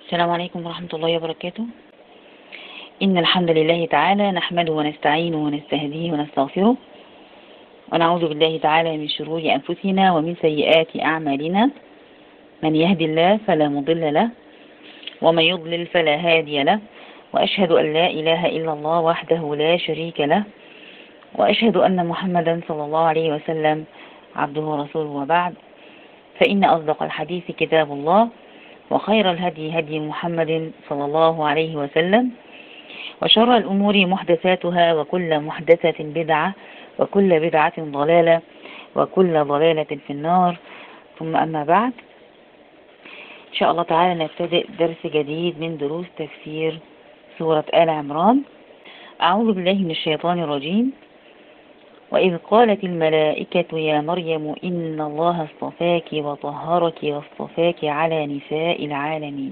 السلام عليكم ورحمة الله وبركاته. إن الحمد لله تعالى نحمده ونستعينه ونستهديه ونستغفره، ونعوذ بالله تعالى من شرور أنفسنا ومن سيئات أعمالنا. من يهدي الله فلا مضل له، ومن يضلل فلا هادي له، وأشهد أن لا إله إلا الله وحده لا شريك له، وأشهد أن محمدا صلى الله عليه وسلم عبده ورسوله، وبعد، فإن أصدق الحديث كتاب الله، وخير الهدي هدي محمد صلى الله عليه وسلم، وشر الأمور محدثاتها، وكل محدثة بدعة، وكل بدعة ضلالة، وكل ضلالة في النار. ثم أما بعد، إن شاء الله تعالى نبتدئ درس جديد من دروس تفسير سورة آل عمران. أعوذ بالله من الشيطان الرجيم. وإذ قالت الملائكة يا مريم إن الله اصطفاك وطهرك واصطفاك على نساء العالمين.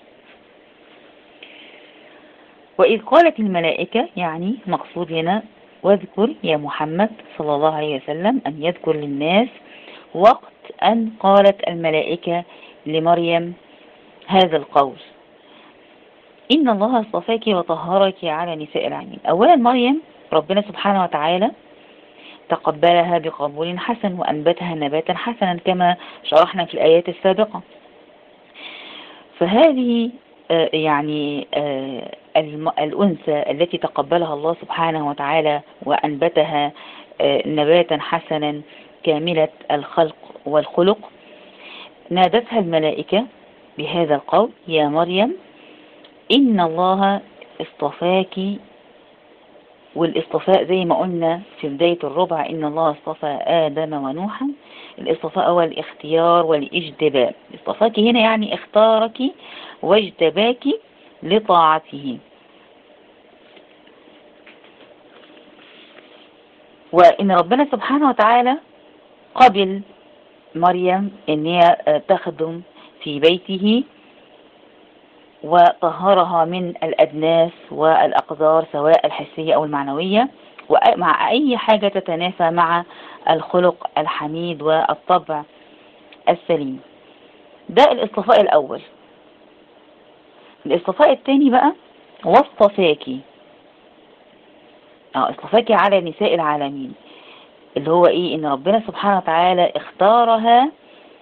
وإذ قالت الملائكة يعني مقصود هنا واذكر يا محمد صلى الله عليه وسلم، أن يذكر للناس وقت أن قالت الملائكة لمريم هذا القول، إن الله اصطفاك وطهرك على نساء العالمين. أولا مريم ربنا سبحانه وتعالى تقبلها بقبول حسن وأنبتها نباتا حسنا كما شرحنا في الآيات السابقة. فهذه يعني الأنثى التي تقبلها الله سبحانه وتعالى وأنبتها نباتا حسنا كاملة الخلق والخلق، نادتها الملائكة بهذا القول يا مريم إن الله اصطفاك. والاصطفاء زي ما قلنا في بداية الربع إن الله اصطفى آدم ونوحا. الاصطفاء هو الاختيار والاجتباء. اصطفاك هنا يعني اختارك واجتباك لطاعته. وإن ربنا سبحانه وتعالى قبل مريم إن هي تخدم في بيته وطهرها من الأدناس والأقدار سواء الحسية أو المعنوية، ومع أي حاجة تتنافى مع الخلق الحميد والطبع السليم. ده الاصطفاء الأول. الاصطفاء الثاني بقى واصطفاكي، اصطفاكي على نساء العالمين، اللي هو ايه؟ ان ربنا سبحانه وتعالى اختارها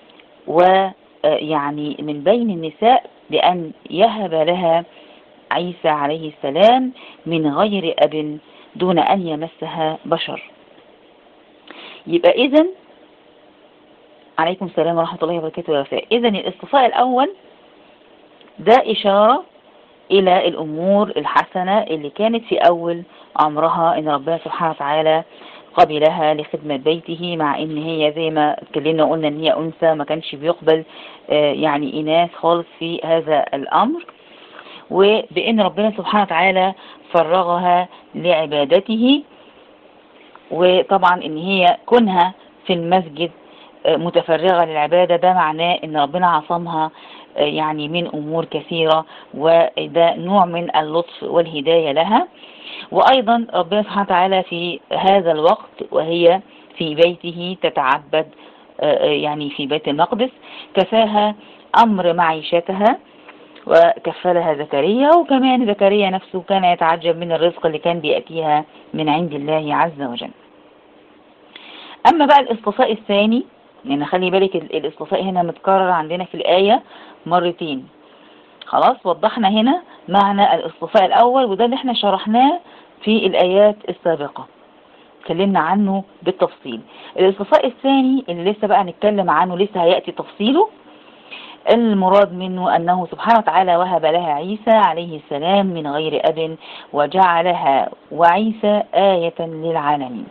ويعني من بين النساء لأن يهب لها عيسى عليه السلام من غير أب دون أن يمسها بشر. يبقى إذن عليكم السلام ورحمة الله وبركاته يا وفاء. إذن الاصطفاء الأول ده إشارة إلى الأمور الحسنة اللي كانت في أول عمرها، إن ربنا سبحانه وتعالى قبلها لخدمة بيته، مع إن هي زي ما اتكلمنا وقلنا إن هي أنثى، ما كانش بيقبل يعني إناث خالص في هذا الأمر، وبإن ربنا سبحانه وتعالى فرغها لعبادته. وطبعا إن هي كونها في المسجد متفرغة للعبادة ده معناه إن ربنا عصمها يعني من أمور كثيرة، وده نوع من اللطف والهداية لها. وأيضا ربنا سبحانه وتعالى في هذا الوقت وهي في بيته تتعبد يعني في بيت المقدس كفاها أمر معيشتها وكفلها زكريا. وكمان زكريا نفسه كان يتعجب من الرزق اللي كان بيأتيها من عند الله عز وجل. أما بقى الاصطفاء الثاني، يعني خلي بالك الاصطفاء هنا متكرر عندنا في الآية مرتين. خلاص وضحنا هنا معنى الاصطفاء الأول، وده اللي احنا شرحناه في الآيات السابقة، اتكلمنا عنه بالتفصيل. الاصطفاء الثاني اللي لسه بقى نتكلم عنه، لسه هيأتي تفصيله. المراد منه أنه سبحانه وتعالى وهب لها عيسى عليه السلام من غير أب، وجعلها وعيسى آية للعالمين.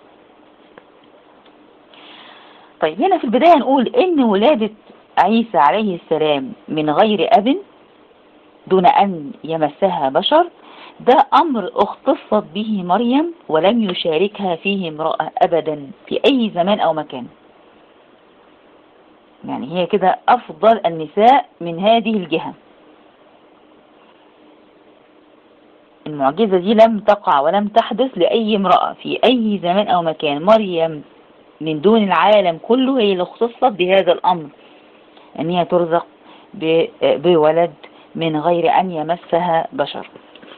طيب هنا في البداية نقول إن ولادة عيسى عليه السلام من غير أب دون أن يمسها بشر ده أمر اختصت به مريم ولم يشاركها فيه امرأة أبدا في أي زمان أو مكان. يعني هي كده أفضل النساء من هذه الجهة. المعجزة دي لم تقع ولم تحدث لأي امرأة في أي زمان أو مكان. مريم من دون العالم كله هي اللي اختصت بهذا الأمر، أن هي ترزق بولد من غير أن يمسها بشر.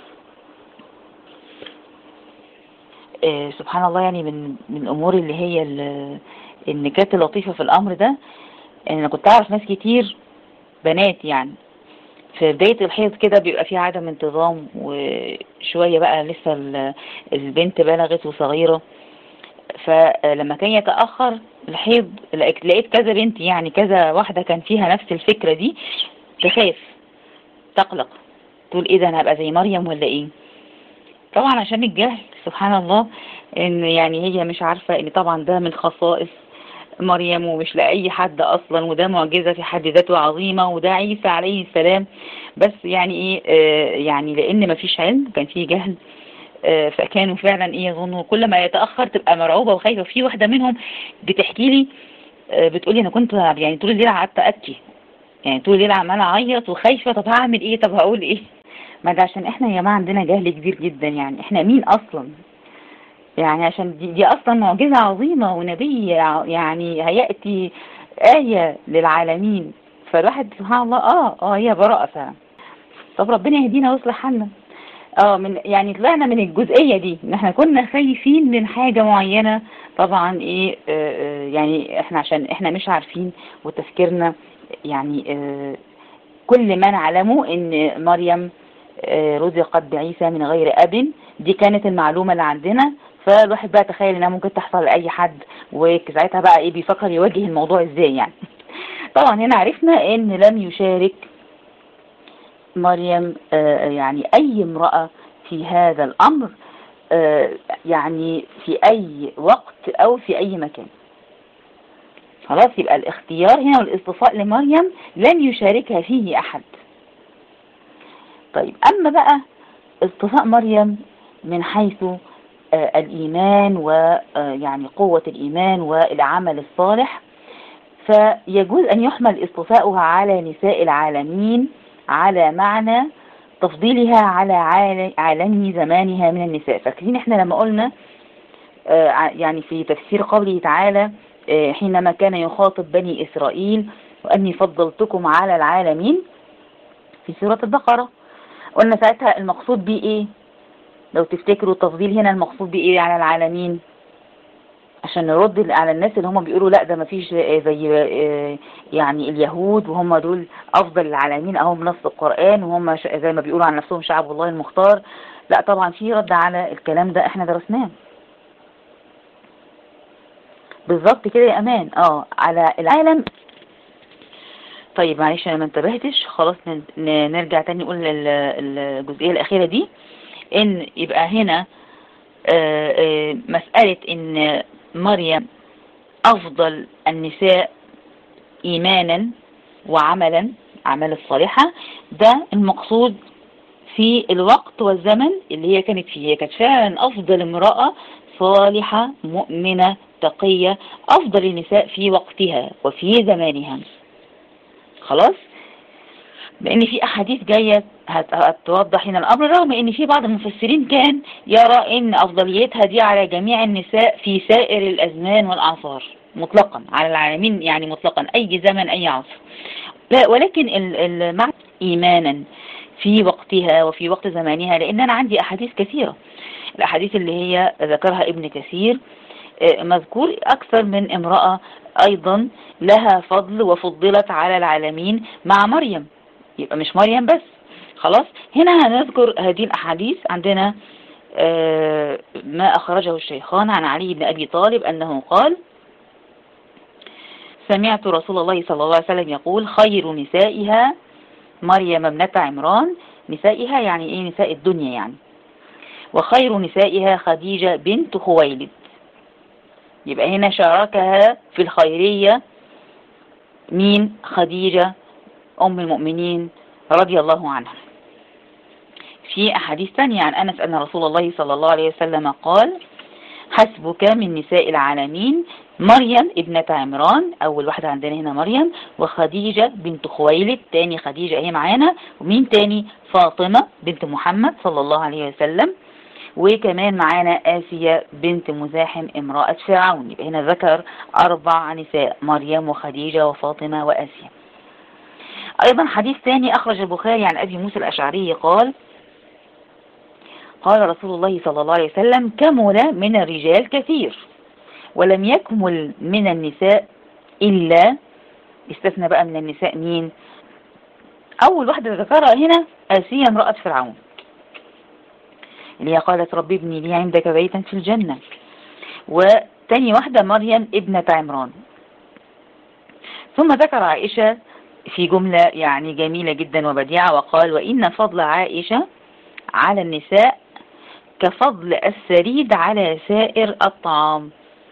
سبحان الله، يعني من الأمور اللي هي النكات اللطيفة في الأمر ده، إن أنا كنت أعرف ناس كتير بنات يعني في بداية الحيض كده بيبقى فيه عدم انتظام، وشوية بقى لسه البنت بلغت وصغيرة، فلما كان يتأخر الحيض لقيت كذا بنت، يعني كذا واحدة كان فيها نفس الفكرة دي، تخاف تقلق تقول ايه ده، انا هبقى زي مريم ولا ايه؟ طبعا عشان الجهل سبحان الله، ان يعني هي مش عارفة ان طبعا ده من خصائص مريم ومش لأي حد اصلا، وده معجزة في حد ذاته عظيمة، وده عيسى عليه السلام. بس يعني ايه يعني لان مفيش علم، كان فيه جهل، فكانوا فعلا ايه يظنوا كل ما يتأخر تبقى مرعوبة وخايفة. في واحدة منهم بتحكي لي بتقولي انا كنت يعني طول الليل قعدت ابكي، يعني طول الليل عمالة اعيط وخايفة، طب هعمل ايه، طب هقول ايه؟ ما ده عشان احنا يا جماعة عندنا جهل كبير جدا، يعني احنا مين اصلا؟ يعني عشان دي اصلا معجزة عظيمة ونبي يعني هيأتي آية للعالمين، فالواحد سبحان الله هي براءة فعلا. طب ربنا يهدينا ويصلح حالنا. من يعني طلعنا من الجزئية دي ان احنا كنا خايفين من حاجة معينة، طبعا ايه يعني احنا عشان احنا مش عارفين وتفكيرنا يعني كل ما نعلمه ان مريم رزقت بعيسى من غير اب، دي كانت المعلومة اللي عندنا. فالواحد بقى تخيل انها ممكن تحصل لأي حد، وساعتها بقى ايه بيفكر يواجه الموضوع ازاي يعني. طبعا هنا عرفنا ان لم يشارك مريم يعني اي امرأة في هذا الامر يعني في اي وقت او في اي مكان. خلاص، يبقى الاختيار هنا والاصطفاء لمريم لن يشاركها فيه احد. طيب اما بقى اصطفاء مريم من حيث الايمان ويعني قوة الايمان والعمل الصالح، فيجوز ان يحمل اصطفاؤها على نساء العالمين على معنى تفضيلها على عالم زمانها من النساء. فاكرين احنا لما قلنا يعني في تفسير قوله تعالى حينما كان يخاطب بني إسرائيل وأني فضلتكم على العالمين في سورة البقرة، قلنا ساعتها المقصود بيه ايه؟ لو تفتكروا التفضيل هنا المقصود بيه ايه على العالمين؟ عشان نرد على الناس اللي هم بيقولوا لا ده ما فيش زي يعني اليهود وهم دول افضل العالمين اهو بنص القرآن، وهم زي ما بيقولوا عن نفسهم شعب الله المختار. لا طبعا في رد على الكلام ده احنا درسناه بالظبط كده يا امان على العالم. طيب معلش انا ما انتبهتش، خلاص نرجع تاني نقول الجزئية الاخيرة دي، ان يبقى هنا مسألة ان مريم افضل النساء ايمانا وعملا، عمل الصالحة، ده المقصود في الوقت والزمن اللي هي كانت فيه. هي كانت فعلا افضل امرأة صالحة مؤمنة تقية، افضل النساء في وقتها وفي زمانها. خلاص، لان في احاديث جاية هتوضح هنا الامر، رغم ان في بعض المفسرين كان يرى ان افضليتها دي على جميع النساء في سائر الازمان والاعصار مطلقا، على العالمين يعني مطلقا، اي زمن اي عصر. ولكن المعنى ايمانا في وقتها وفي وقت زمانها، لان انا عندي احاديث كثيرة، الاحاديث اللي هي ذكرها ابن كثير مذكور اكثر من امرأة ايضا لها فضل وفضلت على العالمين مع مريم، يبقى مش مريم بس. خلاص، هنا هنذكر هذه الاحاديث. عندنا ما اخرجه الشيخان عن علي بن ابي طالب انه قال سمعت رسول الله صلى الله عليه وسلم يقول خير نسائها مريم ابنة عمران، نسائها يعني ايه؟ نساء الدنيا يعني. وخير نسائها خديجة بنت خويلد. يبقى هنا شاركها في الخيرية مين؟ خديجة أم المؤمنين رضي الله عنها. في أحاديث ثانية عن أنس أن رسول الله صلى الله عليه وسلم قال حسبك من نساء العالمين مريم ابنة عمران، أول واحدة عندنا هنا مريم، وخديجة بنت خويلد، تاني خديجة هي معانا، ومين تاني؟ فاطمة بنت محمد صلى الله عليه وسلم، وكمان معانا آسيا بنت مزاحم امرأة فرعون. يبقى هنا ذكر 4 نساء، مريم وخديجة وفاطمة وآسيا. أيضا حديث ثاني أخرج البخاري عن أبي موسى الأشعري قال قال رسول الله صلى الله عليه وسلم كمل من الرجال كثير ولم يكمل من النساء إلا، استثنى بقى من النساء مين؟ أول واحدة ذكرها هنا آسيا امرأة فرعون اللي هي قالت ربي ابني لي عندك بيتا في الجنة، وتاني واحدة مريم ابنة عمران. ثم ذكر عائشة في جملة يعني جميلة جدا وبديعة وقال وإن فضل عائشة على النساء كفضل الثريد على سائر الطعام.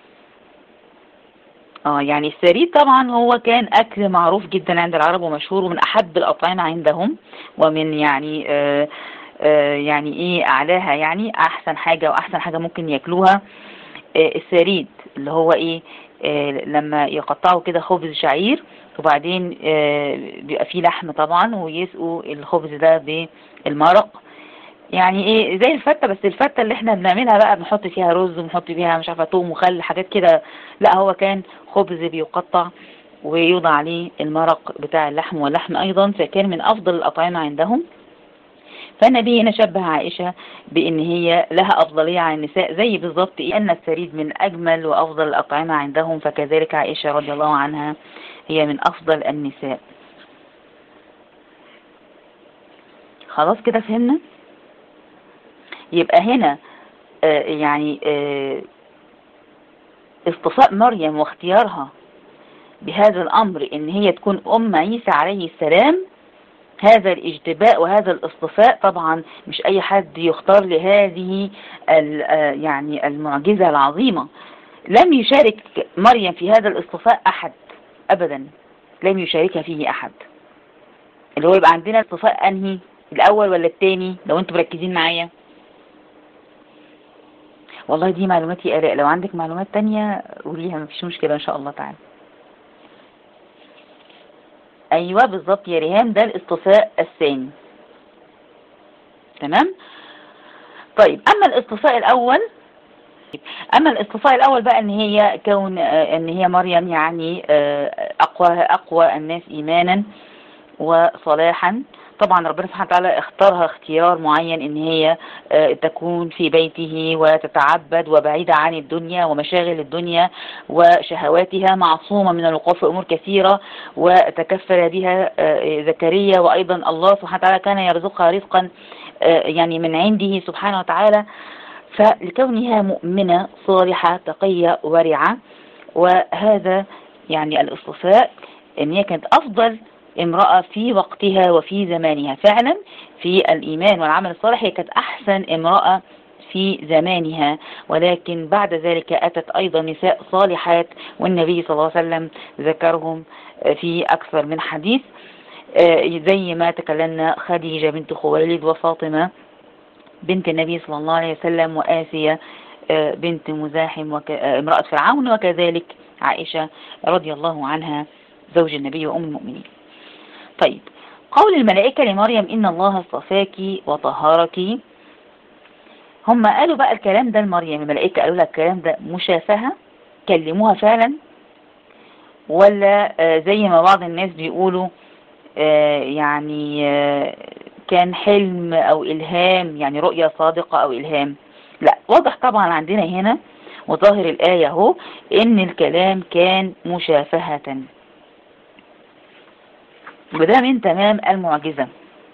يعني الثريد طبعا هو كان أكل معروف جدا عند العرب ومشهور ومن أحب الأطعمة عندهم، ومن يعني يعني إيه أعلاها، يعني أحسن حاجة وأحسن حاجة ممكن يأكلوها الثريد اللي هو إيه لما يقطعوا كده خبز شعير وبعدين بيبقى فيه لحم طبعا ويسقوا الخبز ده بالمرق، يعني ايه زي الفتة، بس الفتة اللي احنا بنعملها بقى بنحط فيها رز وبنحط فيها مش عارفه توم وخل حاجات كده، لا هو كان خبز بيقطع ويوضع عليه المرق بتاع اللحم واللحم ايضا، فكان من افضل الاطعمه عندهم. فالنبي هنا شبه عائشه بان هي لها افضليه عن النساء زي بالظبط ان الثريد من اجمل وافضل الاطعمه عندهم، فكذلك عائشه رضي الله عنها هي من افضل النساء. خلاص كده فهمنا. يبقى هنا يعني اصطفاء مريم واختيارها بهذا الأمر ان هي تكون أم عيسى عليه السلام، هذا الاجتباء وهذا الاصطفاء طبعا مش أي حد يختار لهذه يعني المعجزة العظيمة. لم يشارك مريم في هذا الاصطفاء أحد أبدا، لم يشاركها فيه أحد. اللي هو يبقى عندنا الاصطفاء أنهي الأول ولا الثاني لو انتم مركزين معايا؟ والله دي معلوماتي آلاء، لو عندك معلومات تانية قوليها مفيش مشكلة إن شاء الله تعالى. أيوة بالظبط يا ريهام، ده الاصطفاء الثاني. تمام. طيب أما الاصطفاء الأول بقى إن هي كون إن هي مريم يعني أقوى الناس إيمانا وصلاحا. طبعا ربنا سبحانه وتعالى اختارها اختيار معين ان هي تكون في بيته وتتعبد وبعيدة عن الدنيا ومشاغل الدنيا وشهواتها، معصومة من الوقوع في امور كثيرة، وتكفل بها زكريا، وايضا الله سبحانه وتعالى كان يرزقها رزقا يعني من عنده سبحانه وتعالى. فلكونها مؤمنة صالحة تقية ورعة، وهذا يعني الاصطفاء ان هي كانت افضل امرأة في وقتها وفي زمانها. فعلا في الإيمان والعمل الصالح هي كانت أحسن امرأة في زمانها، ولكن بعد ذلك أتت أيضا نساء صالحات، والنبي صلى الله عليه وسلم ذكرهم في أكثر من حديث زي ما تكلمنا خديجة بنت خويلد وفاطمة بنت النبي صلى الله عليه وسلم وآسيا بنت مزاحم امرأة فرعون، وكذلك عائشة رضي الله عنها زوج النبي وأم المؤمنين. طيب قول الملائكة لمريم إن الله اصطفاك وطهرك، هم قالوا بقى الكلام ده لمريم، الملائكة قالوا لها الكلام ده مشافهة كلموها فعلا، ولا زي ما بعض الناس بيقولوا يعني كان حلم أو إلهام، يعني رؤية صادقة أو إلهام؟ لا، واضح طبعا عندنا هنا وظاهر الآية هو إن الكلام كان مشافهة، وده من تمام المعجزة.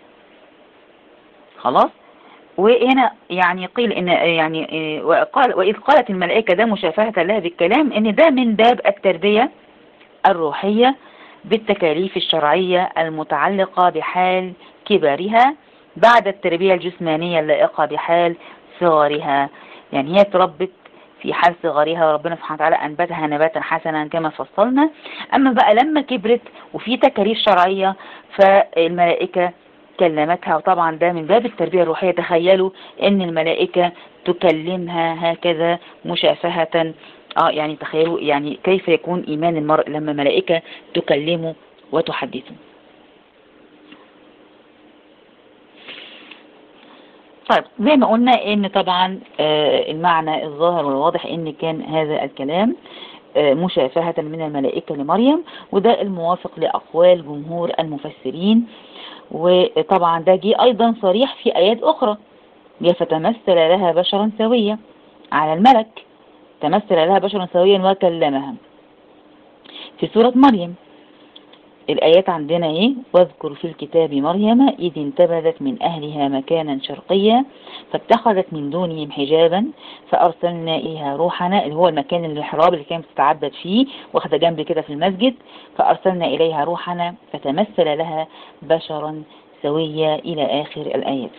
خلاص. وهنا يعني قيل ان يعني وإذ قالت الملائكة ده مشافهة لها بالكلام، ان ده من باب التربية الروحية بالتكاليف الشرعية المتعلقة بحال كبرها بعد التربية الجسمانية اللائقة بحال صغرها. يعني هي تربت في حال صغرها وربنا سبحانه وتعالى أنبتها نباتا حسنا كما فصلنا. أما بقى لما كبرت وفي تكاليف شرعية فالملائكة كلمتها، وطبعا ده من باب التربية الروحية. تخيلوا ان الملائكة تكلمها هكذا مشافهة، يعني تخيلوا يعني كيف يكون إيمان المرء لما ملائكة تكلمه وتحدثه. طيب زي ما قلنا ان طبعا المعنى الظاهر والواضح ان كان هذا الكلام مشافهة من الملائكة لمريم، وده الموافق لأقوال جمهور المفسرين. وطبعا ده جه أيضا صريح في آيات أخرى، فتمثل لها بشرا سويا على الملك، تمثل لها بشرا سويا وكلمها في سورة مريم. الآيات عندنا ايه؟ واذكر في الكتاب مريم إذ انتبذت من أهلها مكانا شرقيا فاتخذت من دونهم حجابا فأرسلنا إليها روحنا، اللي هو المكان المحراب اللي كانت تتعبد فيه، واخده جنب كده في المسجد. فأرسلنا إليها روحنا فتمثل لها بشرا سويا إلى آخر الآيات.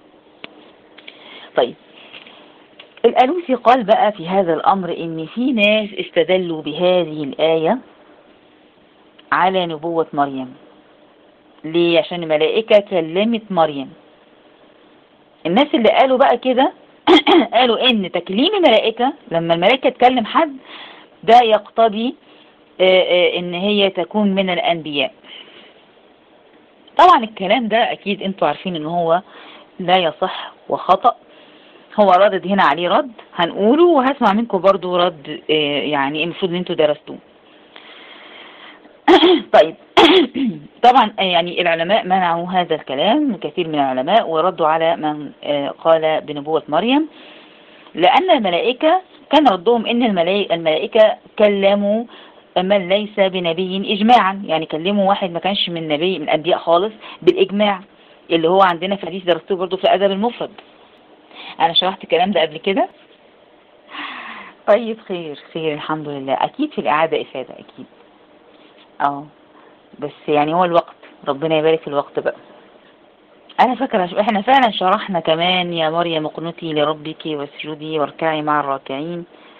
طيب، الألوسي قال بقى في هذا الأمر إن في ناس استدلوا بهذه الآية على نبوة مريم. ليه؟ عشان الملائكة كلمت مريم. الناس اللي قالوا بقى كده قالوا ان تكليم الملائكة، لما الملائكة تكلم حد، ده يقتضي ان هي تكون من الانبياء. طبعا الكلام ده اكيد انتوا عارفين ان هو لا يصح وخطأ. هو ردد هنا عليه رد هنقوله، وهسمع منكم برضو رد يعني المفروض ان انتوا درستوه. طيب طبعا يعني العلماء منعوا هذا الكلام، كثير من العلماء، وردوا على من قال بنبوة مريم، لأن الملائكة كان ردهم ان الملائكة كلموا من ليس بنبي إجماعا، يعني كلموا واحد ما كانش من نبي من الأنبياء خالص بالإجماع، اللي هو عندنا في حديث درستوه برضو في الأدب المفرد. أنا شرحت الكلام ده قبل كده. طيب، خير الحمد لله. أكيد في الإعادة إفادة أكيد. بس يعني هو الوقت، ربنا يبارك في الوقت بقى. انا فاكره احنا فعلا شرحنا كمان يا مريم اقنتي لربك واسجدي واركعي مع الراكعين.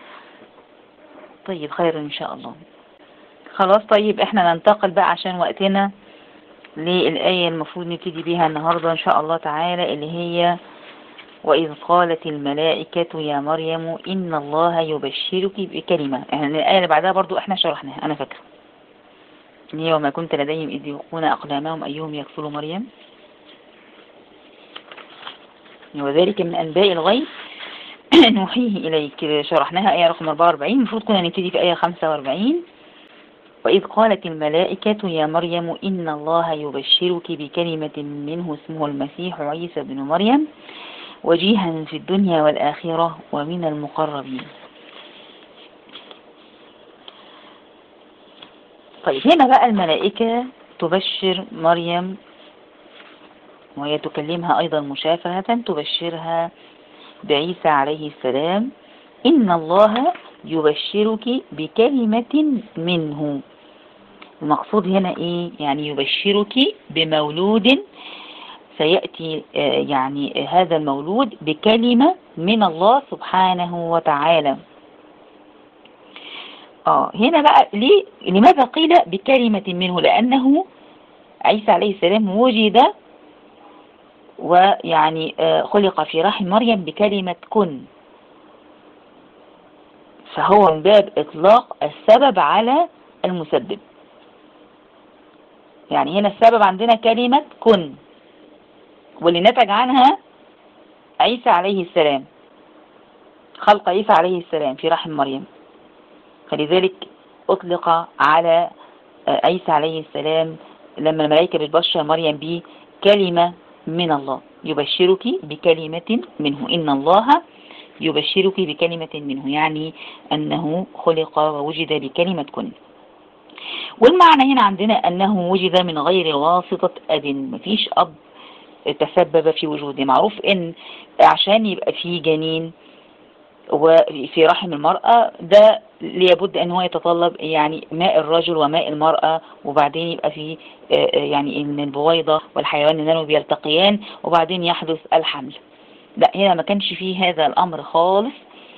طيب، خير ان شاء الله. خلاص، طيب احنا ننتقل بقى عشان وقتنا للآية المفروض نبتدي بيها النهاردة ان شاء الله تعالى، اللي هي وإذ قالت الملائكة يا مريم إن الله يبشرك بكلمة. يعني الآية اللي بعدها برضو احنا شرحناها، انا فاكره، هي وما كنت لديهم إذ يلقون أقلامهم أيهم يكفل مريم وذلك من أنباء الغيب نوحيه إليك. شرحناها آية رقم 44. المفروض كنا نبتدي في آية 45. وإذ قالت الملائكة يا مريم إن الله يبشرك بكلمة منه اسمه المسيح عيسى بن مريم وجيها في الدنيا والآخرة ومن المقربين. طيب، هنا بقى الملائكة تبشر مريم، وهي تكلمها أيضا مشافهة، تبشرها بعيسى عليه السلام إن الله يبشرك بكلمة منه. المقصود هنا إيه؟ يعني يبشرك بمولود سيأتي، يعني هذا المولود بكلمة من الله سبحانه وتعالى. هنا بقى لماذا قيل بكلمة منه؟ لأنه عيسى عليه السلام وجد ويعني خلق في رحم مريم بكلمة كن، فهو من باب إطلاق السبب على المسبب. يعني هنا السبب عندنا كلمة كن، واللي نتج عنها عيسى عليه السلام، خلق عيسى عليه السلام في رحم مريم. فلذلك أطلق على عيسى عليه السلام لما الملائكة بتبشر مريم بكلمة من الله، يبشرك بكلمة منه، إن الله يبشرك بكلمة منه، يعني أنه خلق ووجد بكلمة كن. والمعنى هنا عندنا أنه وجد من غير واسطة أب، مفيش أب تسبب في وجوده. معروف إن عشان يبقى فيه جنين وفي رحم المرأة ده لابد أن هو يتطلب يعني ماء الرجل وماء المرأة، وبعدين يبقى فيه يعني إن البويضة والحيوان النانو بيلتقيان وبعدين يحدث الحمل. لا، هنا ما كانش فيه هذا الأمر خالص،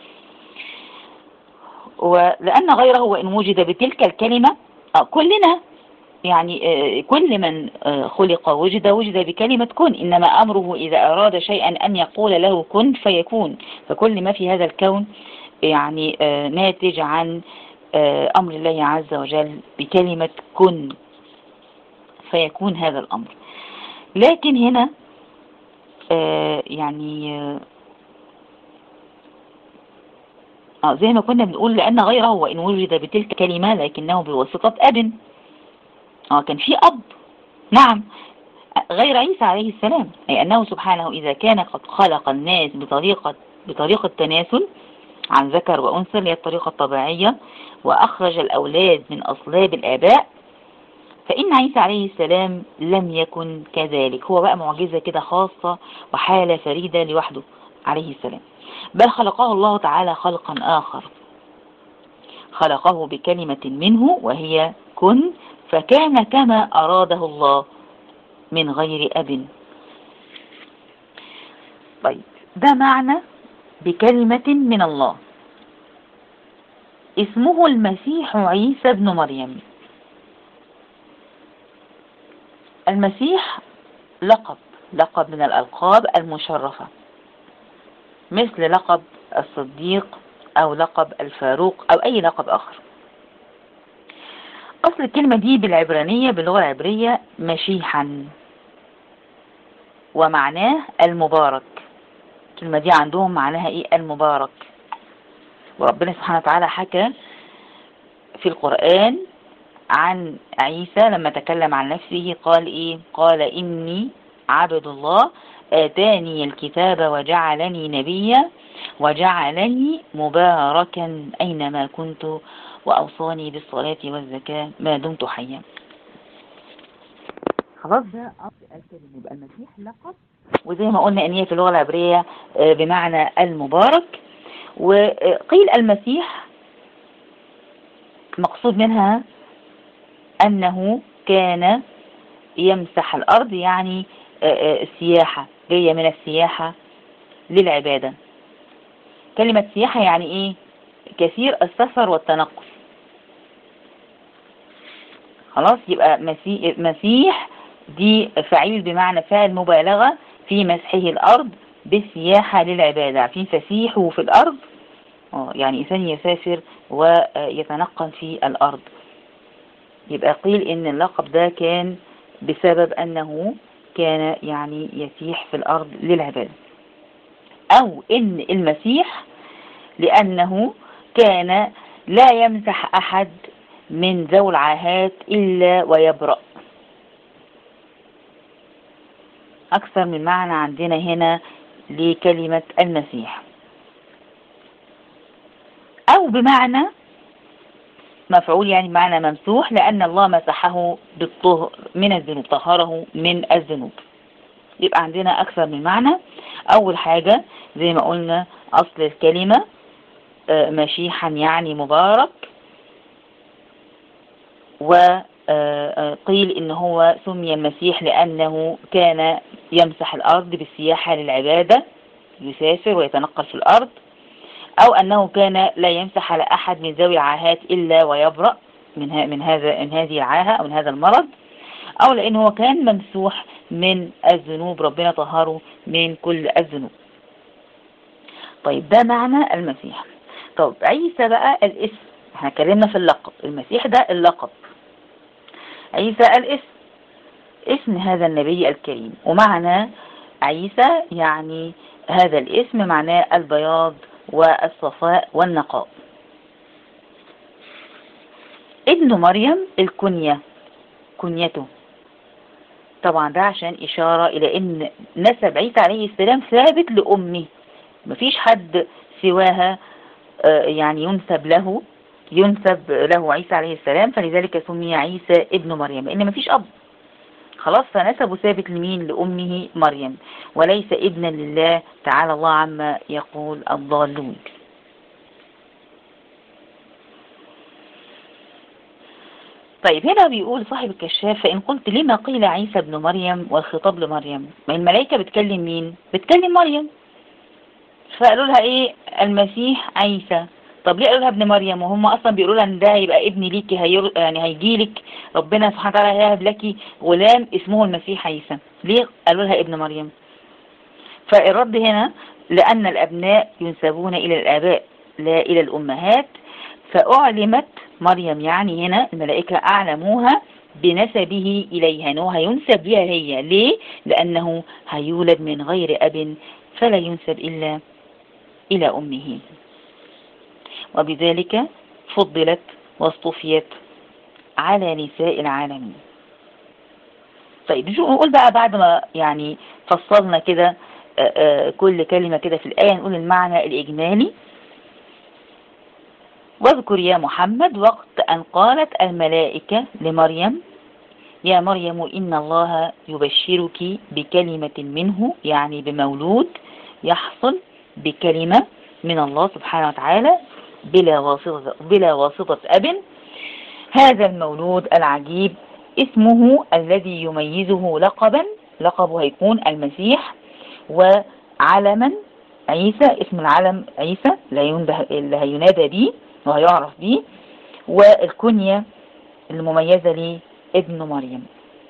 ولأن غيره وإن وجد بتلك الكلمة كلنا يعني كل من خلق وجد بكلمة كن، إنما أمره إذا أراد شيئا أن يقول له كن فيكون. فكل ما في هذا الكون يعني ناتج عن أمر الله عز وجل بكلمة كن فيكون هذا الأمر. لكن هنا يعني زي ما كنا بنقول لأن غيره وإن وجد بتلك كلمة لكنه بواسطة أب. كان في أب، نعم، غير عيسى عليه السلام، أي أنه سبحانه إذا كان قد خلق الناس بطريقة تناسل عن ذكر وأنثى، اللي هي الطريقة الطبيعية، وأخرج الأولاد من أصلاب الآباء، فإن عيسى عليه السلام لم يكن كذلك. هو بقى معجزة كده خاصة وحالة فريدة لوحده عليه السلام، بل خلقه الله تعالى خلقا آخر، خلقه بكلمة منه وهي كن، فكان كما أراده الله من غير أب. طيب، ده معنى بكلمة من الله. اسمه المسيح عيسى ابن مريم. المسيح لقب من الألقاب المشرفة، مثل لقب الصديق أو لقب الفاروق أو أي لقب آخر. أصل الكلمة دي بالعبرانية، باللغة العبرية، مشيحا، ومعناه المبارك. الكلمة دي عندهم معناها إيه؟ المبارك. وربنا سبحانه وتعالى حكى في القرآن عن عيسى لما تكلم عن نفسه، قال إيه؟ قال إني عبد الله آتاني الكتاب وجعلني نبيا وجعلني مباركا أينما كنت وأوصاني بالصلاة والزكاة ما دمت حيا. خلاص، ده أصل الكلمة. يبقى المسيح لقب، وزي ما قلنا إن هي في اللغة العبرية بمعنى المبارك. وقيل المسيح مقصود منها أنه كان يمسح الأرض، يعني السياحة، جاية من السياحة للعبادة. كلمة سياحة يعني إيه؟ كثير السفر والتنقل. خلاص، يبقى مسيح دي فعيل بمعنى فاعل مبالغة في مسحه الأرض بالسياحة للعبادة. عارفين فسيحوا في الأرض، يعني إنسان يسافر ويتنقل في الأرض. يبقى قيل إن اللقب ده كان بسبب أنه كان يعني يسيح في الأرض للعبادة، أو إن المسيح لأنه كان لا يمسح أحد من ذوي العاهات إلا ويبرأ. أكثر من معنى عندنا هنا لكلمة المسيح. أو بمعنى مفعول، يعني معنى ممسوح، لأن الله مسحه بالطهر من الذنوب، طهره من الذنوب. يبقى عندنا أكثر من معنى. أول حاجة زي ما قلنا أصل الكلمة مشيحا يعني مبارك، وقيل إن هو سمي المسيح لأنه كان يمسح الأرض بالسياحة للعبادة، يسافر ويتنقل في الأرض، أو أنه كان لا يمسح على أحد من ذوي العاهات إلا ويبرأ من هذه العاهة أو من هذا المرض، أو لأنه كان ممسوح من الذنوب، ربنا طهره من كل الذنوب. طيب، ده معنى المسيح. طب عيسى بقى الاسم، احنا اتكلمنا في اللقب، المسيح ده اللقب، عيسى الاسم، اسم هذا النبي الكريم. ومعنى عيسى يعني هذا الاسم معناه البياض والصفاء والنقاء. ابن مريم الكنية، كنيته، طبعا ده عشان إشارة إلى أن نسب عيسى عليه السلام ثابت لأمه، مفيش حد سواها يعني ينسب له عيسى عليه السلام، فلذلك سمي عيسى ابن مريم، لأن مفيش أب. خلاص، فنسبه ثابت لمين؟ لأمه مريم، وليس ابنا لله تعالى الله عما يقول الضالون. طيب، هنا بيقول صاحب الكشاف: فإن قلت لما قيل عيسى ابن مريم والخطاب لمريم؟ ما الملائكة بتكلم مين؟ بتكلم مريم، فقالوا لها ايه؟ المسيح عيسى. طب ليه قالوا لها ابن مريم وهم اصلا بيقولوا لها ان ده هيبقى ابن ليكي، يعني هيجي لك ربنا سبحانه وتعالى هيهب لك غلام اسمه المسيح عيسى؟ ليه قالوا لها ابن مريم؟ فالرد هنا لأن الأبناء ينسبون إلى الآباء لا إلى الأمهات، فأعلمت مريم، يعني هنا الملائكة أعلموها بنسبه إليها، أنه هينسب لها هي. ليه؟ لأنه هيولد من غير أب، فلا ينسب إلا إلى أمه. وبذلك فضلت واصطفيت على نساء العالمين. طيب نقول بقى بعد ما يعني فصلنا كده كل كلمة كده في الآية، نقول المعنى الإجمالي. واذكر يا محمد وقت أن قالت الملائكة لمريم: يا مريم إن الله يبشرك بكلمة منه، يعني بمولود يحصل بكلمة من الله سبحانه وتعالى بلا واسطة أب. هذا المولود العجيب اسمه الذي يميزه لقبه هيكون المسيح، وعلما عيسى، اسم العلم عيسى اللي هينادى به وهيعرف به، والكنية المميزة ليه ابن مريم.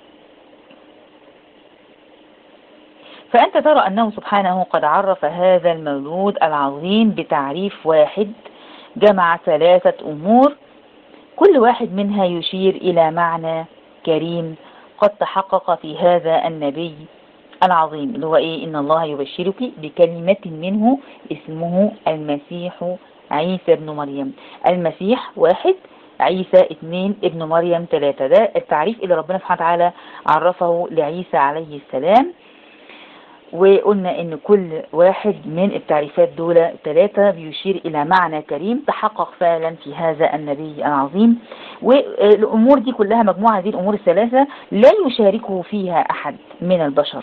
فأنت ترى أنه سبحانه قد عرف هذا المولود العظيم بتعريف واحد جمع 3 أمور، كل واحد منها يشير إلى معنى كريم قد تحقق في هذا النبي العظيم، اللي هو إيه؟ إن الله يبشرك بكلمة منه اسمه المسيح عيسى ابن مريم. المسيح 1، عيسى 2، ابن مريم 3. ده التعريف اللي ربنا سبحانه وتعالى عرفه لعيسى عليه السلام. وقلنا ان كل واحد من التعريفات دول 3 بيشير الى معنى كريم تحقق فعلا في هذا النبي العظيم. والامور دي كلها، مجموعة هذه الامور ال3 لا يشاركه فيها احد من البشر.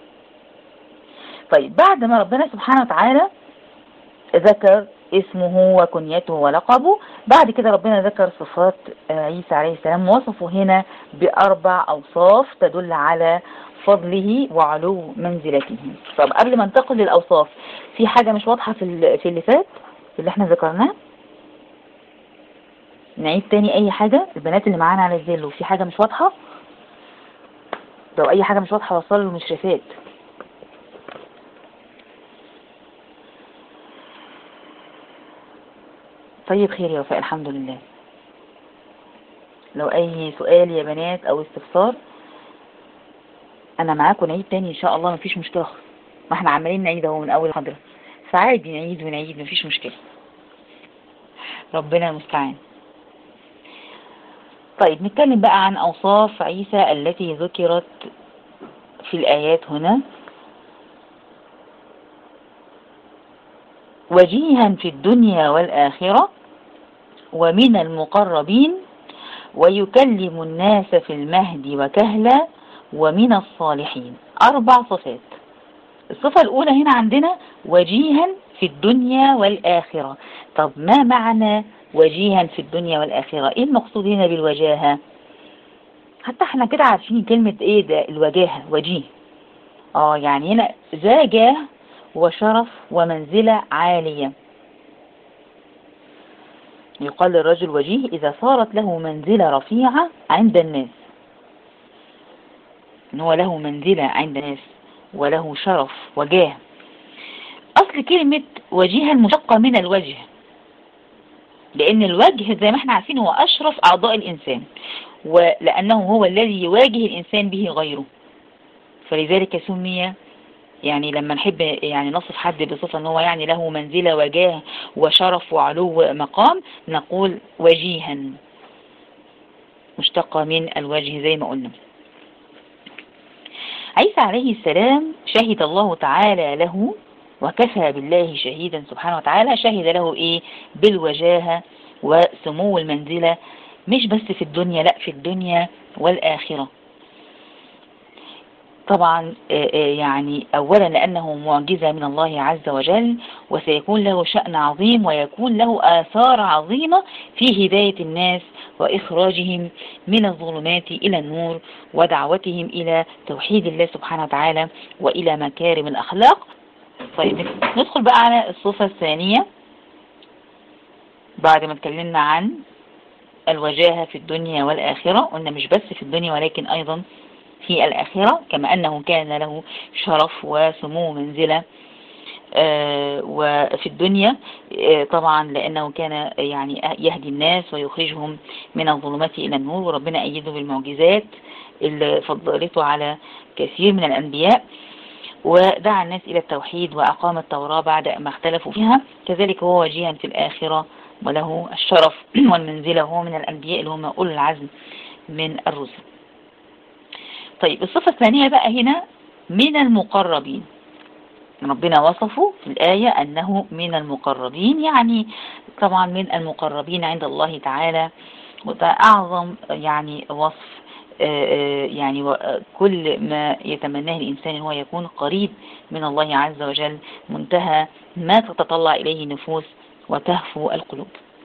طيب بعد ما ربنا سبحانه وتعالى ذكر اسمه وكنيته ولقبه، بعد كده ربنا ذكر صفات عيسى عليه السلام، وصفه هنا ب4 أوصاف تدل على فضله وعلو منزلته. طب قبل ما ننتقل للأوصاف، في حاجة مش واضحة في اللي فات اللي احنا ذكرناه؟ نعيد تاني أي حاجة. البنات اللي معانا على الزيلو، في حاجة مش واضحة؟ لو أي حاجة مش واضحة وصلوا المشرفات. طيب خير يا وفاء، الحمد لله. لو اي سؤال يا بنات او استفسار انا معاكم، نعيد تاني ان شاء الله، مفيش مشكلة خالص. ما احنا عمالين نعيد اهو من اول محاضرة، فعادي نعيد ونعيد، مفيش مشكلة. ربنا المستعان. طيب نتكلم بقى عن اوصاف عيسى التي ذكرت في الايات هنا. وجيها في الدنيا والآخرة ومن المقربين ويكلم الناس في المهد وكهلا ومن الصالحين. 4 صفات. الصفة الأولى هنا عندنا وجيها في الدنيا والآخرة. طب ما معنى وجيها في الدنيا والآخرة؟ ايه المقصود هنا بالوجاهة؟ حتى احنا كده عارفين كلمة ايه ده الوجاهة، وجيه. يعني هنا ذا جاه وشرف ومنزلة عالية. يقال للرجل وجيه إذا صارت له منزلة رفيعة عند الناس، إن هو له منزلة عند الناس وله شرف وجاه. أصل كلمة وجيها المشتقة من الوجه، لأن الوجه زي ما احنا عارفين هو أشرف أعضاء الإنسان، ولأنه هو الذي يواجه الإنسان به غيره، فلذلك سمي. يعني لما نحب نصف حد بصفة ان هو له منزلة وجاه وشرف وعلو مقام، نقول وجيها، مشتقة من الوجه زي ما قلنا. عيسى عليه السلام شهد الله تعالى له، وكفى بالله شهيدا سبحانه وتعالى، شهد له ايه؟ بالوجاهة وسمو المنزلة، مش بس في الدنيا، لا في الدنيا والآخرة. طبعا أولا لأنه معجزة من الله عز وجل، وسيكون له شأن عظيم ويكون له آثار عظيمة في هداية الناس وإخراجهم من الظلمات إلى النور ودعوتهم إلى توحيد الله سبحانه وتعالى وإلى مكارم الأخلاق. طيب ندخل بقى على الصفة الثانية بعد ما اتكلمنا عن الوجاهة في الدنيا والآخرة. قلنا مش بس في الدنيا ولكن أيضا في الآخرة، كما أنه كان له شرف وسمو منزلة وفي الدنيا طبعا لأنه كان يهدي الناس ويخرجهم من الظلمات إلى النور، وربنا أيده بالمعجزات اللي فضلته على كثير من الأنبياء، ودعا الناس إلى التوحيد وأقام التوراة بعد ما اختلفوا فيها. كذلك هو وجيها في الآخرة وله الشرف والمنزلة، وهو من الأنبياء اللي هم أولو العزم من الرسل. طيب الصفة الثانية بقى هنا من المقربين. ربنا وصفه في الآية أنه من المقربين، يعني طبعا من المقربين عند الله تعالى، وده أعظم يعني وصف. يعني كل ما يتمناه الإنسان هو يكون قريب من الله عز وجل، منتهى ما تتطلع إليه النفوس وتهفو القلوب.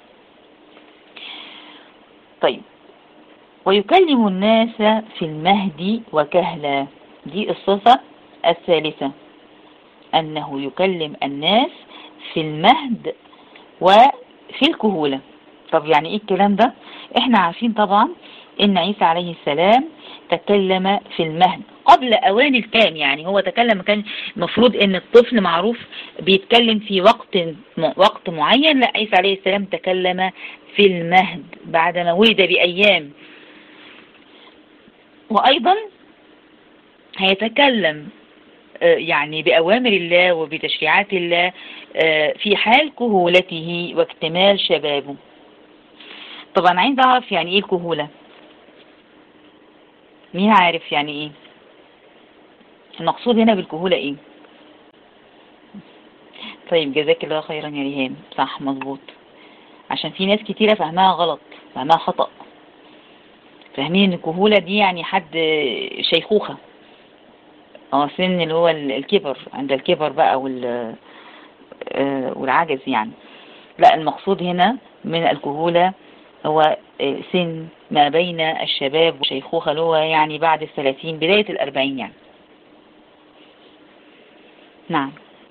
طيب ويكلم الناس في المهد وكهلا، دي الصفة الثالثة، أنه يكلم الناس في المهد وفي الكهولة. طب يعني إيه الكلام ده؟ إحنا عارفين طبعا إن عيسى عليه السلام تكلم في المهد قبل أوان الكلام، يعني هو تكلم، كان المفروض إن الطفل معروف بيتكلم في وقت معين، لا عيسى عليه السلام تكلم في المهد بعدما ولد بأيام، وأيضا هيتكلم يعني بأوامر الله وبتشريعات الله في حال كهولته واكتمال شبابه. طبعا عايز أعرف يعني إيه الكهولة؟ مين عارف يعني إيه؟ المقصود هنا بالكهولة إيه؟ طيب جزاك الله خيرا يا ريهام، صح مظبوط، عشان في ناس كتيرة فهمها غلط، فهمها خطأ، فاهمين ان الكهولة دي يعني حد شيخوخة، سن اللي هو الكبر، عند الكبر بقى والعجز يعني. لا، المقصود هنا من الكهولة هو سن ما بين الشباب والشيخوخة، اللي هو يعني بعد 30 بداية 40 يعني. نعم،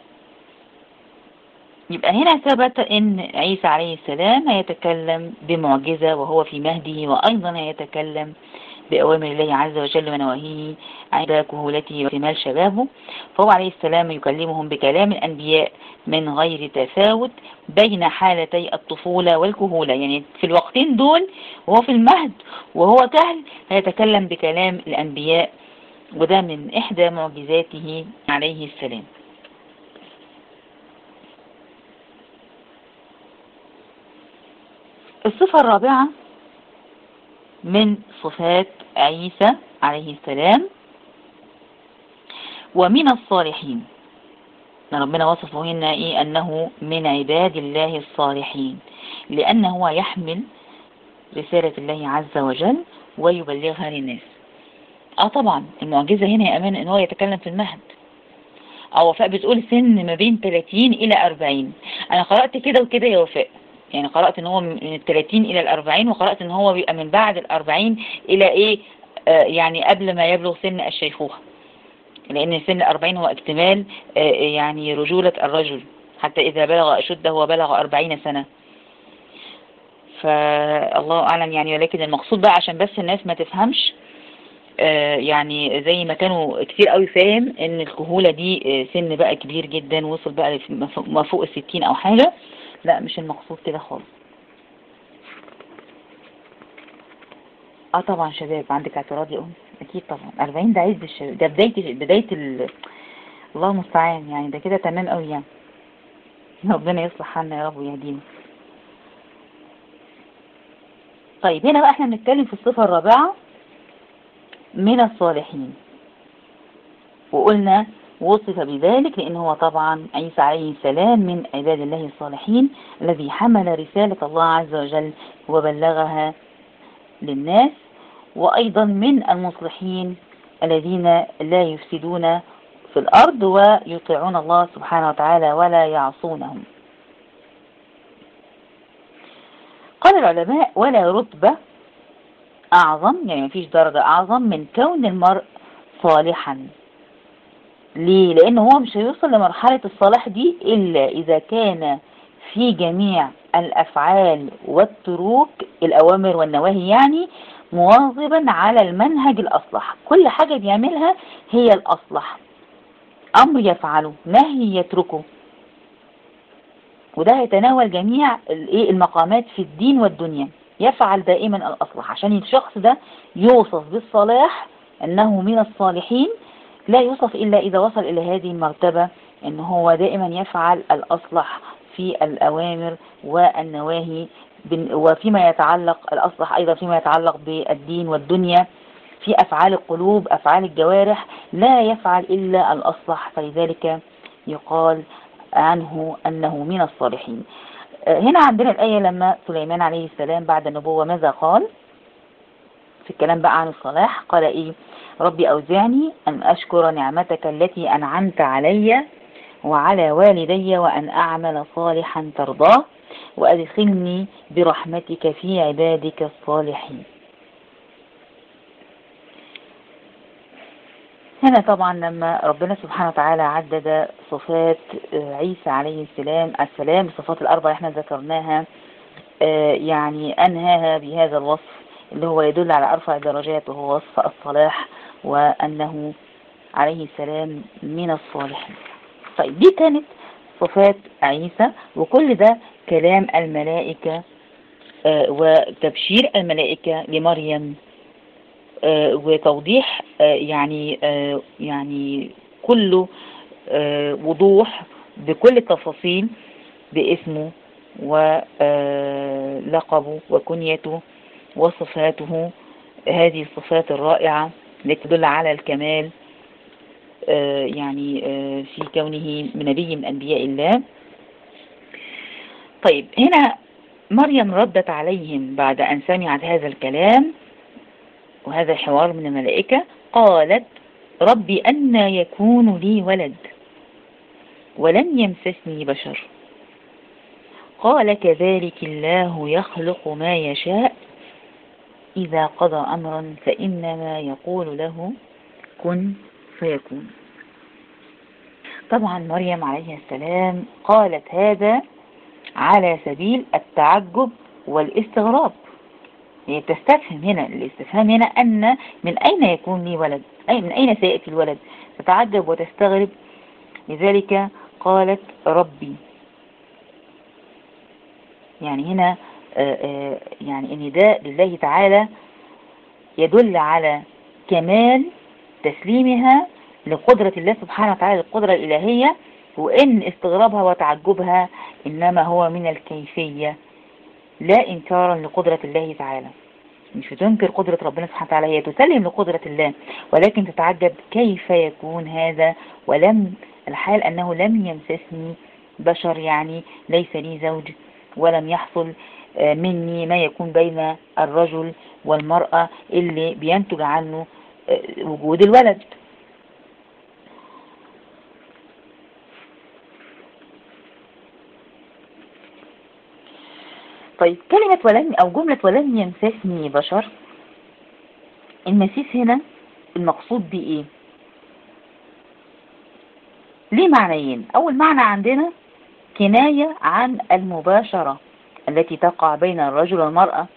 يبقى هنا ثبت ان عيسى عليه السلام هيتكلم بمعجزة وهو في مهده، وايضا هيتكلم بأوامر الله عز وجل ونواهيه عند كهولته واكتمال شبابه. فهو عليه السلام يكلمهم بكلام الأنبياء من غير تفاوت بين حالتي الطفولة والكهولة، يعني في الوقتين دول وهو في المهد وهو كهل هيتكلم بكلام الأنبياء، وده من إحدى معجزاته عليه السلام. الصفة الرابعة من صفات عيسى عليه السلام ومن الصالحين. ربنا وصفه هنا إيه؟ أنه من عباد الله الصالحين، لأنه هو يحمل رسالة الله عز وجل ويبلغها للناس. طبعا المعجزة هنا يا أمان إن هو يتكلم في المهد. وفاء بتقول سن ما بين 30 إلى 40. أنا قرأت كده وكده يا وفاء، يعني قرأت ان هو من 30 الى 40، وقرأت ان هو بيبقى من بعد 40 الى ايه، يعني قبل ما يبلغ سن الشيخوخة، لان سن 40 هو اكتمال يعني رجولة الرجل، حتى اذا بلغ اشده وبلغ 40 سنة. فالله اعلم يعني، ولكن المقصود بقى عشان بس الناس ما تفهمش يعني زي ما كانوا كتير قوي فاهم ان الكهولة دي سن بقى كبير جدا، وصل بقى ما فوق 60 او حاجة. لا، مش المقصود كده خالص. طبعا شباب، عندك اعتراض يا اكيد طبعا. 40 ده عز الشباب، ده بداية الله المستعان، يعني ده كده تمام قوي يعني. ربنا يصلح حالنا يا رب ويهدينا. طيب هنا بقى احنا بنتكلم في الصفة الرابعة من الصالحين، وقلنا وصف بذلك لأنه هو طبعا عيسى عليه السلام من عباد الله الصالحين الذي حمل رسالة الله عز وجل وبلغها للناس، وأيضا من المصلحين الذين لا يفسدون في الأرض ويطيعون الله سبحانه وتعالى ولا يعصونهم. قال العلماء ولا رتبة أعظم، يعني مفيش درجة أعظم من كون المرء صالحا. ليه؟ لأنه هو مش هيوصل لمرحلة الصلاح دي إلا إذا كان في جميع الأفعال والتروك، الأوامر والنواهي، يعني مواظبا على المنهج الأصلح. كل حاجة بيعملها هي الأصلح، أمر يفعله، نهي يتركه، وده يتناول جميع المقامات في الدين والدنيا. يفعل دائما الأصلح عشان الشخص ده يوصف بالصلاح أنه من الصالحين. لا يوصف إلا إذا وصل إلى هذه المرتبة، أنه هو دائما يفعل الأصلح في الأوامر والنواهي، وفيما يتعلق الأصلح أيضا فيما يتعلق بالدين والدنيا، في أفعال القلوب أفعال الجوارح لا يفعل إلا الأصلح، فلذلك يقال عنه أنه من الصالحين. هنا عندنا الآية لما سليمان عليه السلام بعد النبوة ماذا قال في الكلام بقى عن الصلاح؟ قال إيه؟ ربي أوزعني أن أشكر نعمتك التي أنعمت علي وعلى والدي وأن أعمل صالحا ترضاه وأدخلني برحمتك في عبادك الصالحين. هنا طبعا لما ربنا سبحانه وتعالى عدد صفات عيسى عليه السلام الصفات الأربعة احنا ذكرناها، يعني أنهاها بهذا الوصف اللي هو يدل على أرفع درجات وهو وصف الصلاح وأنه عليه السلام من الصالحين. طيب دي كانت صفات عيسى، وكل ده كلام الملائكة وتبشير الملائكة لمريم وتوضيح يعني كله وضوح بكل التفاصيل باسمه ولقبه وكنيته وصفاته، هذه الصفات الرائعة التي تدل على الكمال يعني في كونه نبي من أنبياء الله. طيب هنا مريم ردت عليهم بعد أن سمعت هذا الكلام وهذا الحوار من الملائكة، قالت ربي أنى يكون لي ولد ولم يمسسني بشر قال كذلك الله يخلق ما يشاء إذا قضى أمرا فإنما يقول له كن فيكون. طبعا مريم عليه السلام قالت هذا على سبيل التعجب والاستغراب، هي تستفهم هنا، الاستفهام هنا أن من أين يكون لي ولد، أي من أين سيأتي الولد، تتعجب وتستغرب، لذلك قالت ربي. يعني هنا يعني النداء لله تعالى يدل على كمال تسليمها لقدرة الله سبحانه وتعالى، القدرة الإلهية، وإن استغرابها وتعجبها إنما هو من الكيفية لا إنكارا لقدرة الله تعالى، مش بتنكر قدرة ربنا سبحانه وتعالى، هي تسلم لقدرة الله ولكن تتعجب كيف يكون هذا، ولم الحال أنه لم يمسسني بشر، يعني ليس لي زوج ولم يحصل مني ما يكون بين الرجل والمرأة اللي بينتج عنه وجود الولد. طيب كلمة ولم أو جملة ولم يمسسني بشر، المسيس هنا المقصود بإيه؟ ليه معنيين. أول معنى عندنا كناية عن المباشرة التي تقع بين الرجل والمرأة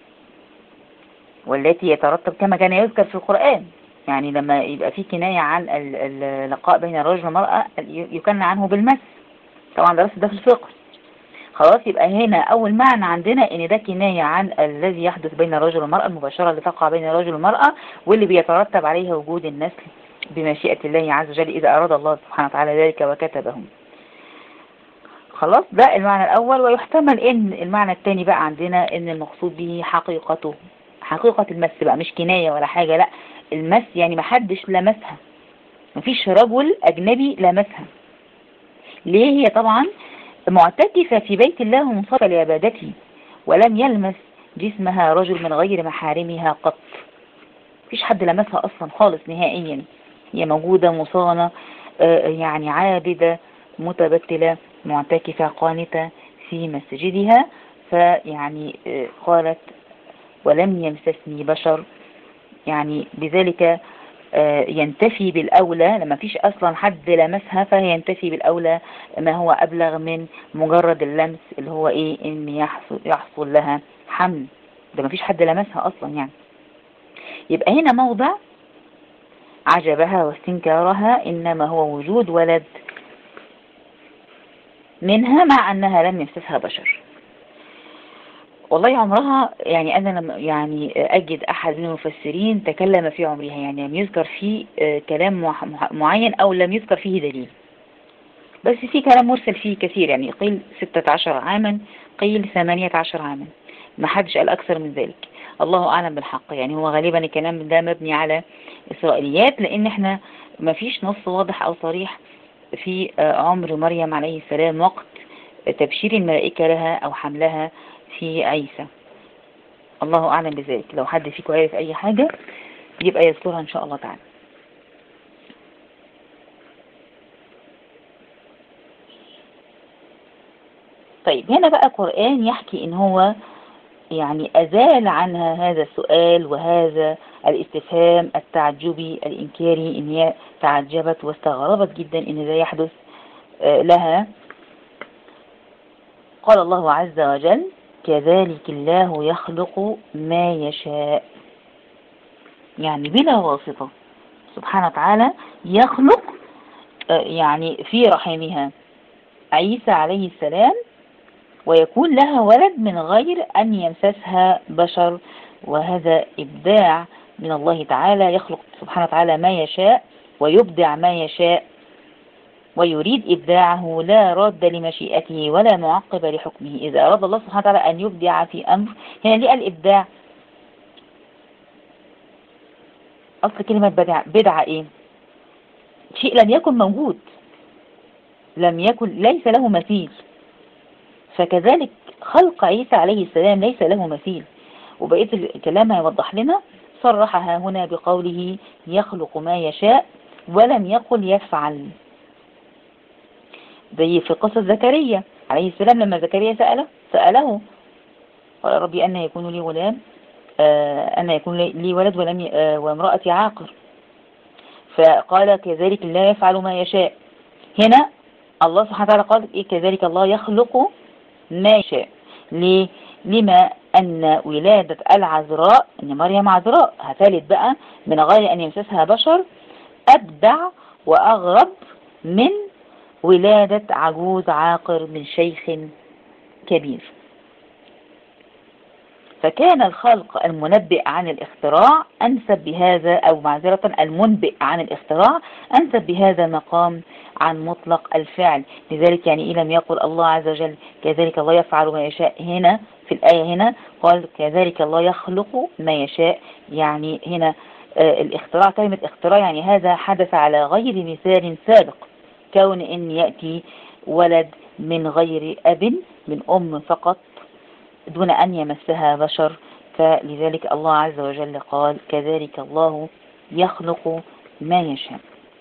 والتي يترتب كما كان يذكر في القرآن، يعني لما يبقى في كناية عن اللقاء بين الرجل والمرأة يكنى عنه بالمس، طبعا درست ده في الفقه. خلاص يبقى هنا أول معنى عندنا إن ده كناية عن الذي يحدث بين الرجل والمرأة، المباشرة اللي تقع بين الرجل والمرأة واللي بيترتب عليها وجود النسل بمشيئة الله عز وجل إذا أراد الله سبحانه وتعالى ذلك وكتبهم. خلاص ده المعنى الأول. ويحتمل إن المعنى الثاني بقى عندنا إن المقصود به حقيقته، حقيقة المس بقى، مش كناية ولا حاجة، لا المس يعني محدش لمسها، مفيش رجل أجنبي لمسها. ليه؟ هي طبعا معتكفة في بيت الله منصفة لعبادته ولم يلمس جسمها رجل من غير محارمها قط، مفيش حد لمسها أصلا خالص نهائيا، هي موجودة مصانة يعني عابدة متبتلة معتكفة قانتة في مسجدها. فيعني قالت ولم يمسسني بشر، يعني بذلك ينتفي بالأولى لما فيش أصلا حد لمسها، فهي ينتفي بالأولى ما هو أبلغ من مجرد اللمس اللي هو إيه، إن يحصل لها حمل، ده ما فيش حد لمسها أصلا يعني. يبقى هنا موضع عجبها واستنكارها إنما هو وجود ولد منها مع أنها لم يمسسها بشر. والله عمرها يعني أنا لم يعني أجد أحد من المفسرين تكلم في عمرها، يعني لم يذكر فيه كلام معين أو لم يذكر فيه دليل. بس في كلام مرسل فيه كثير، يعني قيل 16 عاما، قيل 18 عاما، ما حدش قال أكثر من ذلك، الله أعلم بالحق. يعني هو غالبا الكلام ده مبني على إسرائيليات، لأن احنا ما فيش نص واضح أو صريح في عمر مريم عليه السلام وقت تبشير الملائكة لها أو حملها في عيسى. الله أعلم بذلك. لو حد فيكم عارف أي حاجة يبقى يذكرها إن شاء الله تعالى. طيب هنا بقى القرآن يحكي إن هو يعني أزال عنها هذا السؤال وهذا الاستفهام التعجبي الإنكاري، إن هي تعجبت واستغربت جدا إن ده يحدث لها. قال الله عز وجل: كذلك الله يخلق ما يشاء، يعني بلا واسطة سبحانه وتعالى يخلق يعني في رحمها عيسى عليه السلام، ويكون لها ولد من غير أن يمسسها بشر. وهذا إبداع من الله تعالى، يخلق سبحانه وتعالى ما يشاء ويبدع ما يشاء، ويريد إبداعه لا راد لمشيئته ولا معقب لحكمه. إذا أراد الله سبحانه وتعالى أن يبدع في أمر، هنا ليه الإبداع؟ أصل كلمة بدعة إيه؟ شيء لم يكن موجود، لم يكن، ليس له مثيل. فكذلك خلق عيسى عليه السلام ليس له مثيل. وبقية الكلام هيوضح لنا، صرحها هنا بقوله يخلق ما يشاء ولم يقل يفعل. زي في قصة زكريا عليه السلام لما زكريا سأله قال: ربي أن يكون لي غلام، أن يكون لي ولد وامرأتي عاقر. فقال: كذلك لا يفعل ما يشاء. هنا الله سبحانه وتعالى قال إيه؟ كذلك الله يخلق ما يشاء. ليه؟ لما أن ولادة العذراء، أن مريم عذراء هتلد بقى من غير أن يمسسها بشر، أبدع وأغرب من ولادة عجوز عاقر من شيخ كبير. فكان الخلق المنبئ عن الاختراع أنسب بهذا، أو معذرة المنبئ عن الاختراع أنسب بهذا مقام عن مطلق الفعل. لذلك يعني لم يقل الله عز وجل كذلك الله يفعل ما يشاء، هنا في الآية هنا قال كذلك الله يخلق ما يشاء. يعني هنا الاختراع، كلمة اختراع يعني هذا حدث على غير مثال سابق، كون ان يأتي ولد من غير أب، من أم فقط دون أن يمسها بشر. فلذلك الله عز وجل قال كذلك الله يخلق ما يشاء.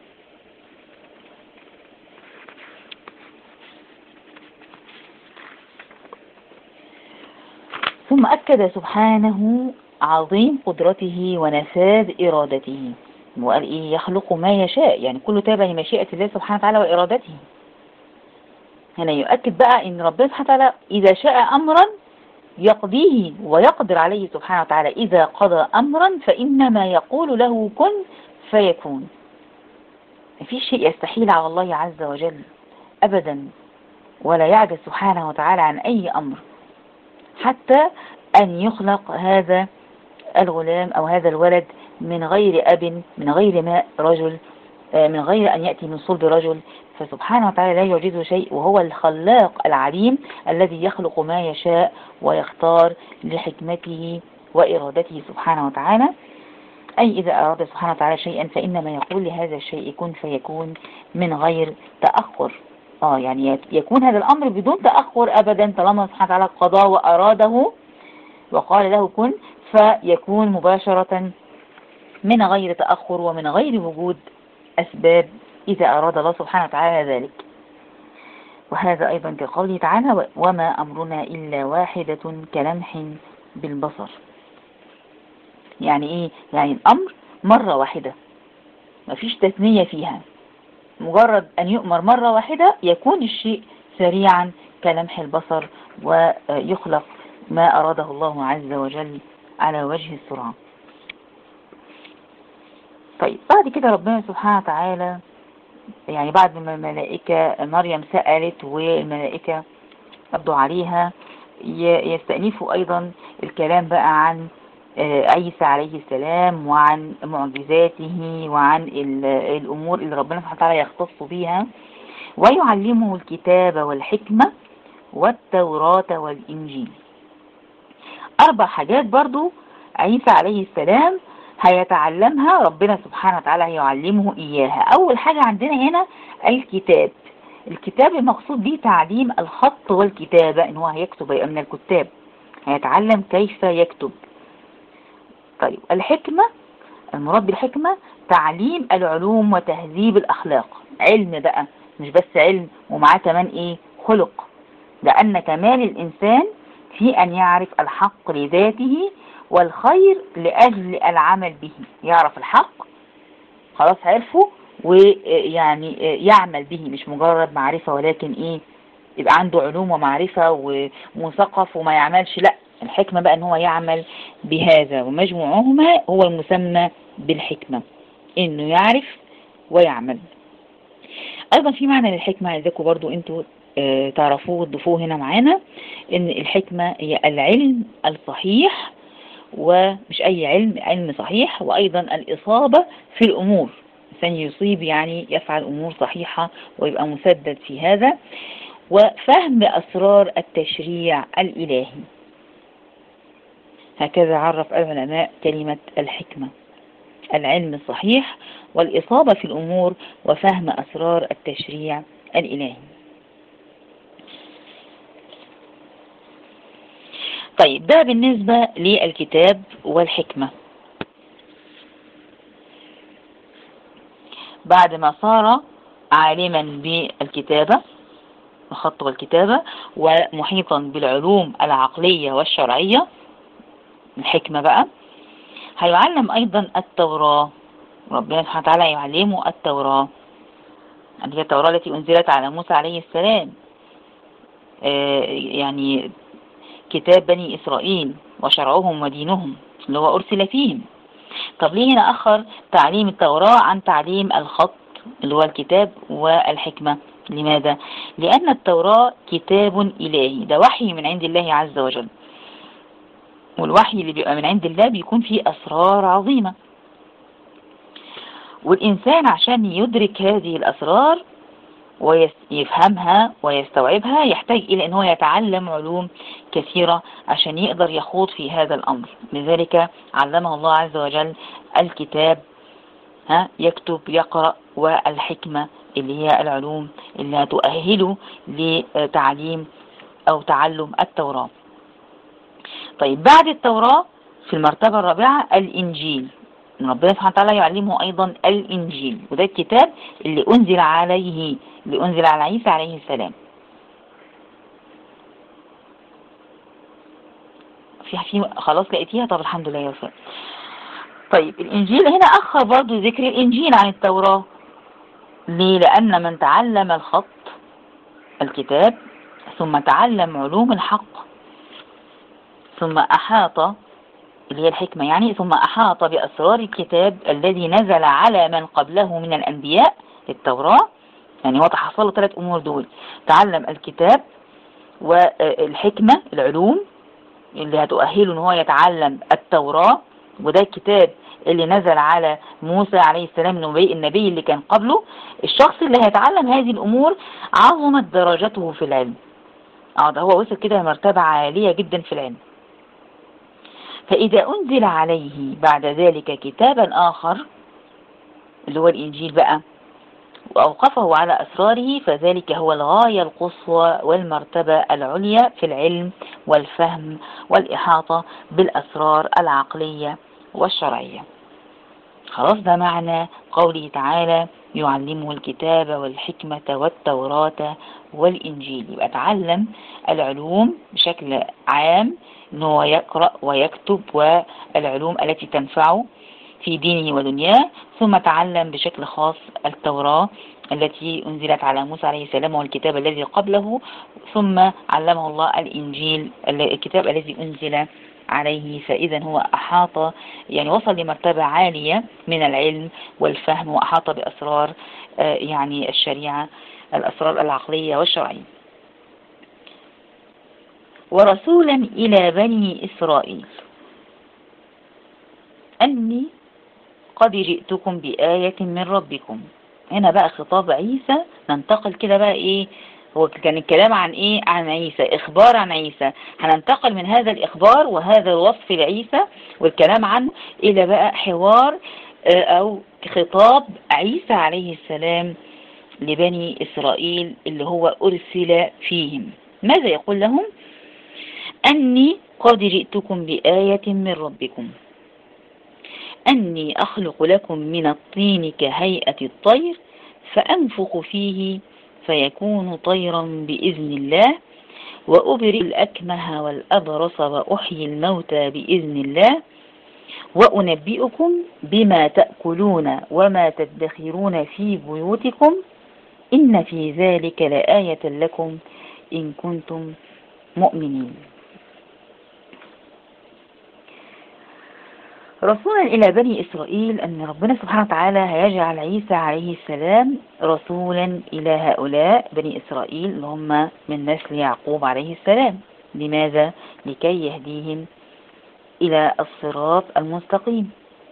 ثم أكد سبحانه عظيم قدرته ونفاذ إرادته، وقال إيه؟ يخلق ما يشاء، يعني كله تابع لمشيئة الله سبحانه وتعالى وإرادته. هنا يؤكد بقى إن ربنا سبحانه وتعالى إذا شاء أمرا يقضيه ويقدر عليه سبحانه وتعالى. إذا قضى أمرا فإنما يقول له كن فيكون. مفيش شيء يستحيل على الله عز وجل أبدا، ولا يعجز سبحانه وتعالى عن أي أمر، حتى أن يخلق هذا الغلام أو هذا الولد من غير أب، من غير ماء رجل، من غير أن يأتي من صلب رجل. فسبحانه وتعالى لا يوجده شيء، وهو الخلاق العليم الذي يخلق ما يشاء ويختار لحكمته وإرادته سبحانه وتعالى. أي إذا أراد سبحانه وتعالى شيئا فإنما يقول لهذا الشيء كن فيكون من غير تأخر. يعني يكون هذا الأمر بدون تأخر أبدا، طالما سبحانه وتعالى قضى وأراده وقال له كن فيكون مباشرة من غير تأخر ومن غير وجود أسباب، إذا أراد الله سبحانه وتعالى ذلك. وهذا أيضا كقوله تعالى وما أمرنا إلا واحدة كلمح بالبصر. يعني إيه؟ يعني الأمر مرة واحدة، ما فيش تثنية فيها، مجرد أن يؤمر مرة واحدة يكون الشيء سريعا كلمح البصر، ويخلق ما أراده الله عز وجل على وجه السرعة. طيب بعد كده ربنا سبحانه وتعالى، يعني بعد ما الملائكة مريم سألت والملائكة ردوا عليها، يستأنفوا أيضا الكلام بقى عن عيسى عليه السلام وعن معجزاته وعن الأمور اللي ربنا سبحانه وتعالى يختص بيها. ويعلمه الكتاب والحكمة والتوراة والإنجيل. 4 حاجات برضو عيسى عليه السلام هيتعلمها، ربنا سبحانه وتعالى هيعلمه إياها. أول حاجة عندنا هنا الكتاب. الكتاب المقصود به تعليم الخط والكتابة، إن هو هيكتب، يبقى من الكتاب، هيتعلم كيف يكتب. طيب الحكمة، المراد بالحكمة تعليم العلوم وتهذيب الأخلاق. علم بقى، مش بس علم ومعاه كمان إيه؟ خلق. لأن كمال الإنسان في أن يعرف الحق لذاته والخير لأجل العمل به. يعرف الحق، خلاص عرفه، ويعني يعمل به، مش مجرد معرفة ولكن إيه؟ يبقى عنده علوم ومعرفة ومثقف وما يعملش. لا، الحكمة بقى ان هو يعمل بهذا، ومجموعهما هو المسمى بالحكمة، انه يعرف ويعمل. ايضا في معنى للحكمة عايزاكم برضو انتوا تعرفوه وتضيفوه هنا معانا، ان الحكمة هي العلم الصحيح، ومش اي علم، علم صحيح، وايضا الاصابة في الامور، الانسان يصيب يعني يفعل امور صحيحة ويبقى مسدد في هذا، وفهم أسرار التشريع الإلهي. هكذا عرف العلماء كلمة الحكمة: العلم الصحيح والإصابة في الأمور وفهم أسرار التشريع الإلهي. طيب ده بالنسبة للكتاب والحكمة. بعد ما صار عالما بالكتابة، الخط والكتابة، ومحيطا بالعلوم العقلية والشرعية، الحكمة بقى، هيعلم أيضا التوراة. ربنا سبحانه وتعالى يعلمه التوراة، هي التوراة التي أنزلت على موسى عليه السلام، يعني كتاب بني إسرائيل وشرعهم ودينهم اللي هو أرسل فيهم. طب ليه هنا أخر تعليم التوراة عن تعليم الخط اللي هو الكتاب والحكمة؟ لماذا؟ لأن التوراة كتاب إلهي، ده وحي من عند الله عز وجل، والوحي اللي بيبقى من عند الله بيكون فيه أسرار عظيمة، والإنسان عشان يدرك هذه الأسرار ويفهمها ويستوعبها يحتاج إلى أنه يتعلم علوم كثيرة عشان يقدر يخوض في هذا الأمر. لذلك علمه الله عز وجل الكتاب، يكتب يقرأ، والحكمة اللي هي العلوم اللي هتؤهله لتعليم أو تعلم التوراة. طيب بعد التوراة في المرتبة الرابعة الإنجيل. ربنا سبحانه وتعالى يعلمه أيضا الإنجيل، وده الكتاب اللي أنزل على عيسى عليه السلام. في خلاص لقيتيها؟ طب الحمد لله يا وفاء. طيب الإنجيل هنا أخر برضو ذكر الإنجيل عن التوراة. ليه؟ لأن من تعلم الخط الكتاب ثم تعلم علوم الحق ثم أحاط، اللي هي الحكمة يعني، ثم أحاط بأسرار الكتاب الذي نزل على من قبله من الأنبياء، التوراة، يعني هو تحصل له 3 أمور دول: تعلم الكتاب والحكمة العلوم اللي هتؤهله ان هو يتعلم التوراة، وده الكتاب اللي نزل على موسى عليه السلام النبي اللي كان قبله. الشخص اللي هيتعلم هذه الأمور عظمت درجته في العلم، ده هو وصل كده مرتبة عالية جدا في العلم. فإذا أنزل عليه بعد ذلك كتابا آخر اللي هو الإنجيل بقى وأوقفه على أسراره، فذلك هو الغاية القصوى والمرتبة العليا في العلم والفهم والإحاطة بالأسرار العقلية والشرعية. خلاص ده معنى قوله تعالى يعلمه الكتاب والحكمة والتوراة والإنجيل. يبقى تعلم العلوم بشكل عام، أنه يقرأ ويكتب والعلوم التي تنفعه في دينه ودنياه، ثم تعلم بشكل خاص التوراة التي أنزلت على موسى عليه السلام والكتاب الذي قبله، ثم علمه الله الإنجيل الكتاب الذي أنزل عليه. فإذا هو أحاط، يعني وصل لمرتبة عالية من العلم والفهم، وأحاط بأسرار يعني الشريعة، الأسرار العقلية والشرعية. ورسولا إلى بني إسرائيل أني قد جئتكم بآية من ربكم هنا بقى خطاب عيسى، ننتقل كده بقى ايه، هو كان الكلام عن ايه؟ عن عيسى، اخبار عن عيسى. هننتقل من هذا الاخبار وهذا الوصف لعيسى والكلام عنه الى بقى حوار او خطاب عيسى عليه السلام لبني إسرائيل اللي هو أرسل فيهم. ماذا يقول لهم؟ أني قد جئتكم بآية من ربكم أني أخلق لكم من الطين كهيئة الطير فأنفخ فيه فيكون طيرا بإذن الله وأبرئ الأكمه والأبرص وأحيي الموتى بإذن الله وأنبئكم بما تأكلون وما تدخرون في بيوتكم إن في ذلك لآية لكم إن كنتم مؤمنين. رسولا إلى بني إسرائيل، أن ربنا سبحانه وتعالى هيجعل عيسى عليه السلام رسولا إلى هؤلاء بني إسرائيل اللي هم من نسل يعقوب عليه السلام. لماذا؟ لكي يهديهم إلى الصراط المستقيم،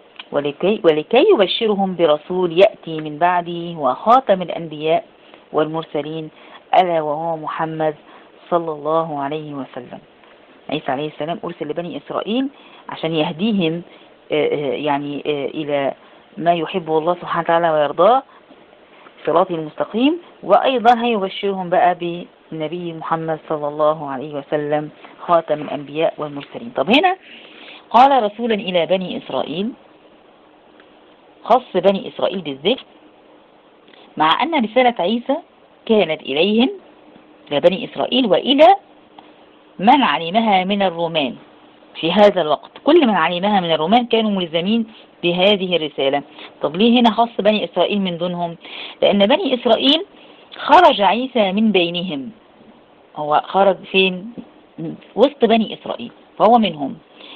ولكي يبشرهم برسول يأتي من بعده وخاتم الأنبياء والمرسلين ألا وهو محمد صلى الله عليه وسلم. عيسى عليه السلام أرسل لبني إسرائيل عشان يهديهم يعني إلى ما يحبه الله سبحانه وتعالى ويرضاه، صراط المستقيم، وأيضا هيبشرهم بقى بالنبي محمد صلى الله عليه وسلم خاتم الأنبياء والمرسلين. طب هنا قال رسولا إلى بني إسرائيل، خص بني إسرائيل بالذكر، مع أن رسالة عيسى كانت إليهم لبني إسرائيل وإلى من علمها من الرومان في هذا الوقت. كل من علمها من الرومان كانوا ملزمين بهذه الرسالة. طب ليه هنا خص بني إسرائيل من دونهم؟ لأن بني إسرائيل خرج عيسى من بينهم، هو خرج فين؟ وسط بني إسرائيل، فهو منهم،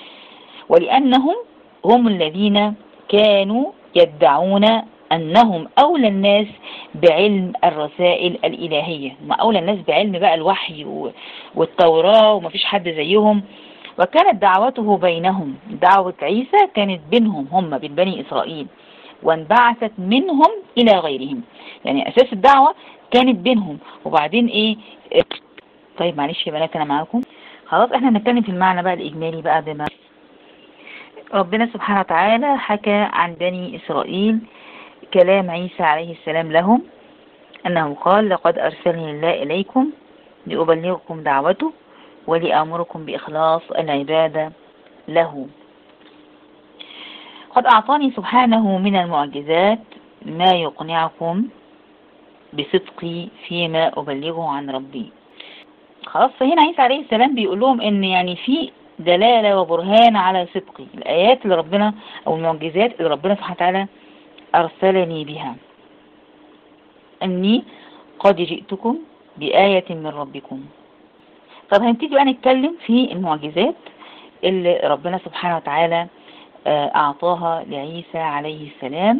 ولأنهم هم الذين كانوا يدعون أنهم أولى الناس بعلم الرسائل الإلهية، هم أولى الناس بعلم بقى الوحي والتوراة ومفيش حد زيهم. وكانت دعوته بينهم، دعوة عيسى كانت بينهم هم بين بني إسرائيل، وانبعثت منهم إلى غيرهم. يعني أساس الدعوة كانت بينهم، وبعدين إيه؟ طيب معلش يا بنات أنا معاكم. خلاص احنا هنتكلم في المعنى بقى الإجمالي بقى، بما ربنا سبحانه وتعالى حكى عن بني إسرائيل كلام عيسى عليه السلام لهم، أنه قال لقد أرسلني الله إليكم لأبلغكم دعوته ولأمركم بإخلاص العبادة له. قد أعطاني سبحانه من المعجزات ما يقنعكم بصدقي فيما أبلغه عن ربي. خلاص، فهنا عيسى عليه السلام بيقول لهم إن يعني في دلالة وبرهان على صدقي، الآيات اللي ربنا أو المعجزات اللي ربنا سبحانه وتعالى أرسلني بها، أني قد جئتكم بآية من ربكم. طب هنبتدي بقى نتكلم في المعجزات اللي ربنا سبحانه وتعالى أعطاها لعيسى عليه السلام.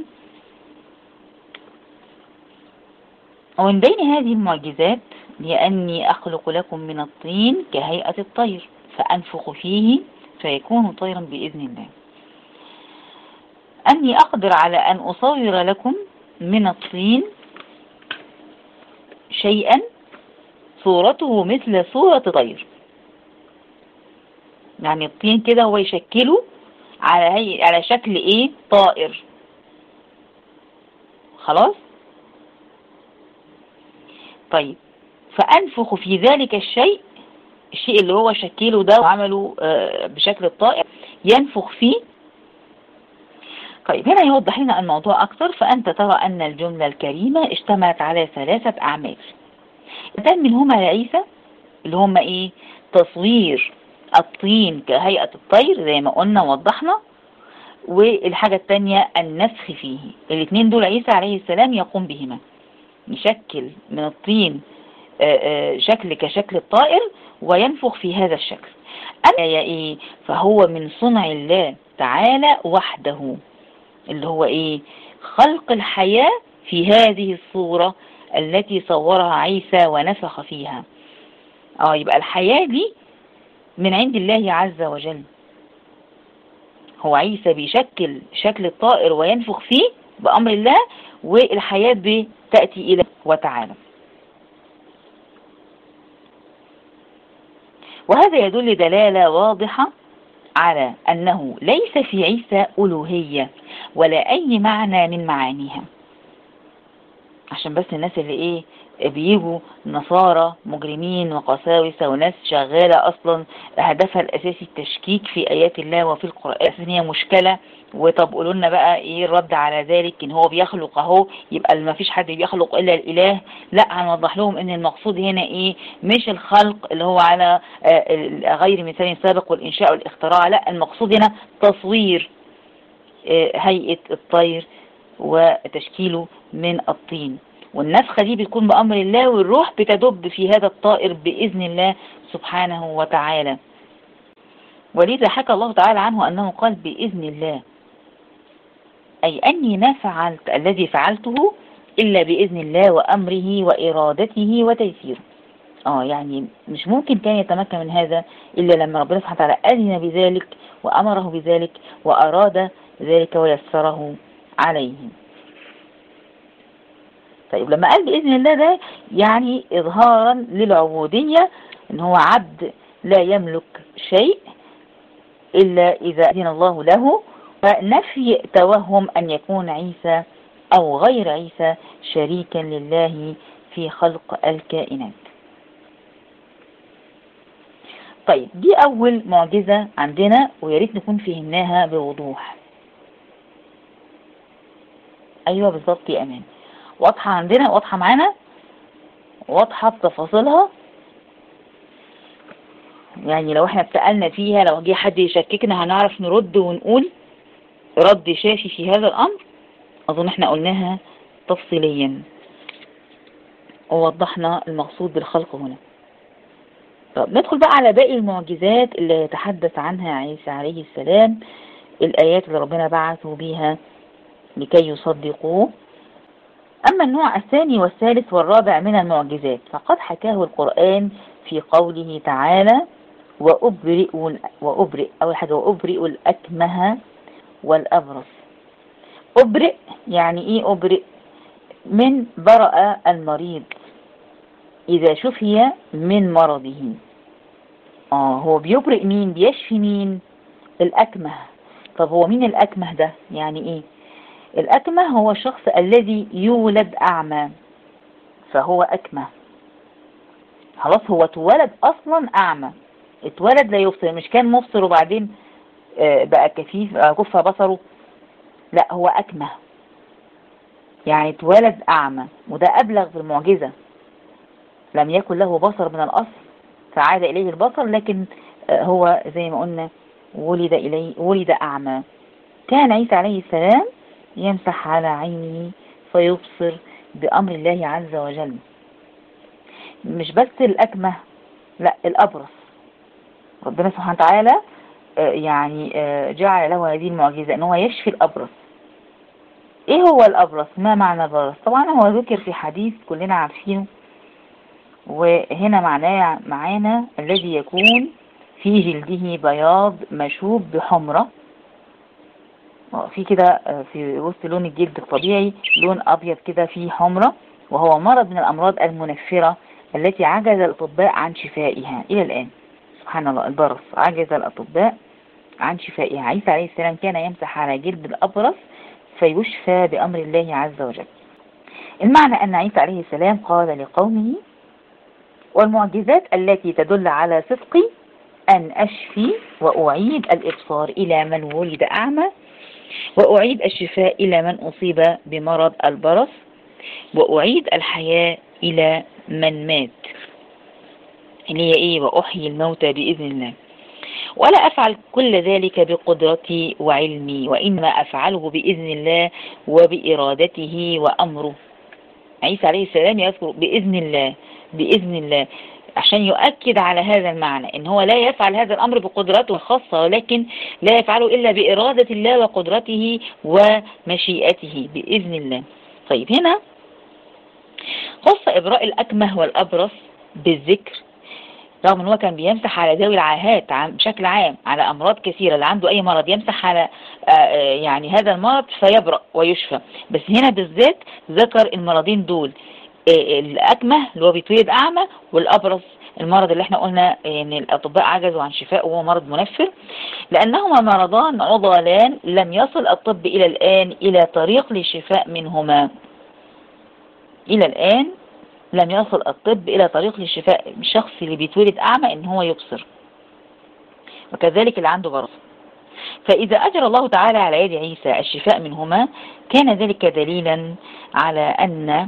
ومن بين هذه المعجزات لأني أخلق لكم من الطين كهيئة الطير فأنفخ فيه فيكون طيرا بإذن الله. أني أقدر على أن أصور لكم من الطين شيئا صورته مثل صورة طير، يعني الطين كده هو يشكله على شكل ايه؟ طائر. خلاص. طيب فأنفخ في ذلك الشيء اللي هو شكله ده وعمله بشكل الطائر، ينفخ فيه. طيب هنا يوضح لنا الموضوع أكثر. فأنت ترى أن الجملة الكريمة اشتملت على 3 أعمال، منهما لعيسى اللي هم ايه؟ تصوير الطين كهيئة الطير زي ما قلنا ووضحنا، والحاجة الثانية النفخ فيه. الاثنين دول عيسى عليه السلام يقوم بهما، يشكل من الطين شكل كشكل الطائر وينفخ في هذا الشكل. الآية ايه؟ فهو من صنع الله تعالى وحده، اللي هو ايه؟ خلق الحياة في هذه الصورة التي صورها عيسى ونفخ فيها. يبقى الحياة دي من عند الله عز وجل. هو عيسى بيشكل شكل الطائر وينفخ فيه، بأمر الله، والحياة بتأتي إلى وتعالى. وهذا يدل دلالة واضحة على أنه ليس في عيسى ألوهية ولا أي معنى من معانيها. عشان بس الناس اللي بيجوا نصارى مجرمين وقساوسة وناس شغالة أصلا هدفها الأساسي التشكيك في آيات الله وفي القرآن، إن هي مشكلة. وطب قولوا لنا بقى إيه الرد على ذلك؟ إن هو بيخلق أهو، يبقى ما فيش حد بيخلق إلا الإله. لا، هنوضح لهم إن المقصود هنا مش الخلق اللي هو على غير مثال سابق والإنشاء والاختراع. لا، المقصود هنا تصوير هيئة الطير وتشكيله من الطين، والنفخة دي بتكون بأمر الله، والروح بتدب في هذا الطائر بإذن الله سبحانه وتعالى. ولذا حكى الله تعالى عنه أنه قال بإذن الله، أي أني ما فعلت الذي فعلته إلا بإذن الله وأمره وإرادته وتيسيره. يعني مش ممكن كان يتمكن من هذا إلا لما ربنا سبحانه وتعالى أذن بذلك وأمره بذلك وأراد ذلك ويسره عليه. طيب لما قال بإذن الله ده يعني إظهارا للعبودية، إن هو عبد لا يملك شيء إلا إذا أذن الله له، ونفي توهم أن يكون عيسى أو غير عيسى شريكا لله في خلق الكائنات. طيب دي أول معجزة عندنا، وياريت نكون فهمناها بوضوح. أيوة بالظبط يا أمان، واضحة عندنا، واضحة معانا، واضحة بتفاصيلها. يعني لو احنا اتسألنا فيها، لو جه حد يشككنا هنعرف نرد ونقول رد شافي في هذا الأمر. أظن احنا قلناها تفصيليا ووضحنا المقصود بالخلق هنا. طب ندخل بقى على باقي المعجزات اللي يتحدث عنها عيسى عليه السلام، الآيات اللي ربنا بعثه بيها لكي يصدقوه. أما النوع الثاني والثالث والرابع من المعجزات فقد حكاه القرآن في قوله تعالى: وأبرئ أول حاجة وأبرئ الأكمه والأبرص. أبرئ يعني إيه؟ أبرئ من برأ المريض إذا شفي من مرضه. هو بيبرئ مين؟ بيشفي مين؟ الأكمه. طب هو مين الأكمه ده؟ يعني إيه؟ الأكمه هو الشخص الذي يولد أعمى، فهو أكمه. خلاص هو اتولد أصلا أعمى، اتولد لا يبصر، مش كان مبصر وبعدين بقى كفيف كف بصره. لا، هو أكمه يعني اتولد أعمى، وده أبلغ في المعجزة. لم يكن له بصر من الأصل فعاد إليه البصر، لكن هو زي ما قلنا ولد أعمى. كان عيسى عليه السلام يمسح على عينه فيبصر بأمر الله عز وجل. مش بس الأكمه، لا، الأبرص. ربنا سبحانه وتعالى يعني جعل له هذه المعجزة ان هو يشفي الأبرص. ايه هو الأبرص؟ ما معنى البرص؟ طبعا هو ذكر في حديث كلنا عارفينه، وهنا معانا الذي يكون في جلده بياض مشوب بحمرة، في كده في وسط لون الجلد الطبيعي لون أبيض كده فيه حمرة، وهو مرض من الأمراض المنفرة التي عجز الأطباء عن شفائها إلى الآن. سبحان الله، البرص عجز الأطباء عن شفائها. عيسى عليه السلام كان يمسح على جلد الأبرص فيشفى بأمر الله عز وجل. المعنى أن عيسى عليه السلام قال لقومه: والمعجزات التي تدل على صدقي أن أشفي وأعيد الإبصار إلى من ولد أعمى، وأعيد الشفاء إلى من أصيب بمرض البرص، وأعيد الحياة إلى من مات، اللي هي وأحيي الموتى بإذن الله. ولا أفعل كل ذلك بقدرتي وعلمي، وإنما أفعله بإذن الله وبإرادته وأمره. عيسى عليه السلام يذكر بإذن الله بإذن الله عشان يؤكد على هذا المعنى، إن هو لا يفعل هذا الأمر بقدرته الخاصة، ولكن لا يفعله إلا بإرادة الله وقدرته ومشيئته بإذن الله. طيب هنا خص إبراء الأكمه والأبرص بالذكر رغم ان هو كان بيمسح على ذوي العاهات بشكل عام، على امراض كثيرة، اللي عنده اي مرض يمسح على يعني هذا المرض فيبرأ ويشفى. بس هنا بالذات ذكر المرضين دول، الأكمه اللي هو بيتولد أعمى، والأبرص المرض اللي احنا قلنا ان الأطباء عجزوا عن شفائه وهو مرض منفر، لأنهما مرضان عضلان لم يصل الطب إلى الآن إلى طريق للشفاء منهما. إلى الآن لم يصل الطب إلى طريق للشفاء الشخص اللي بيتولد أعمى إن هو يبصر، وكذلك اللي عنده برص. فإذا أجرى الله تعالى على يد عيسى الشفاء منهما كان ذلك دليلا على أن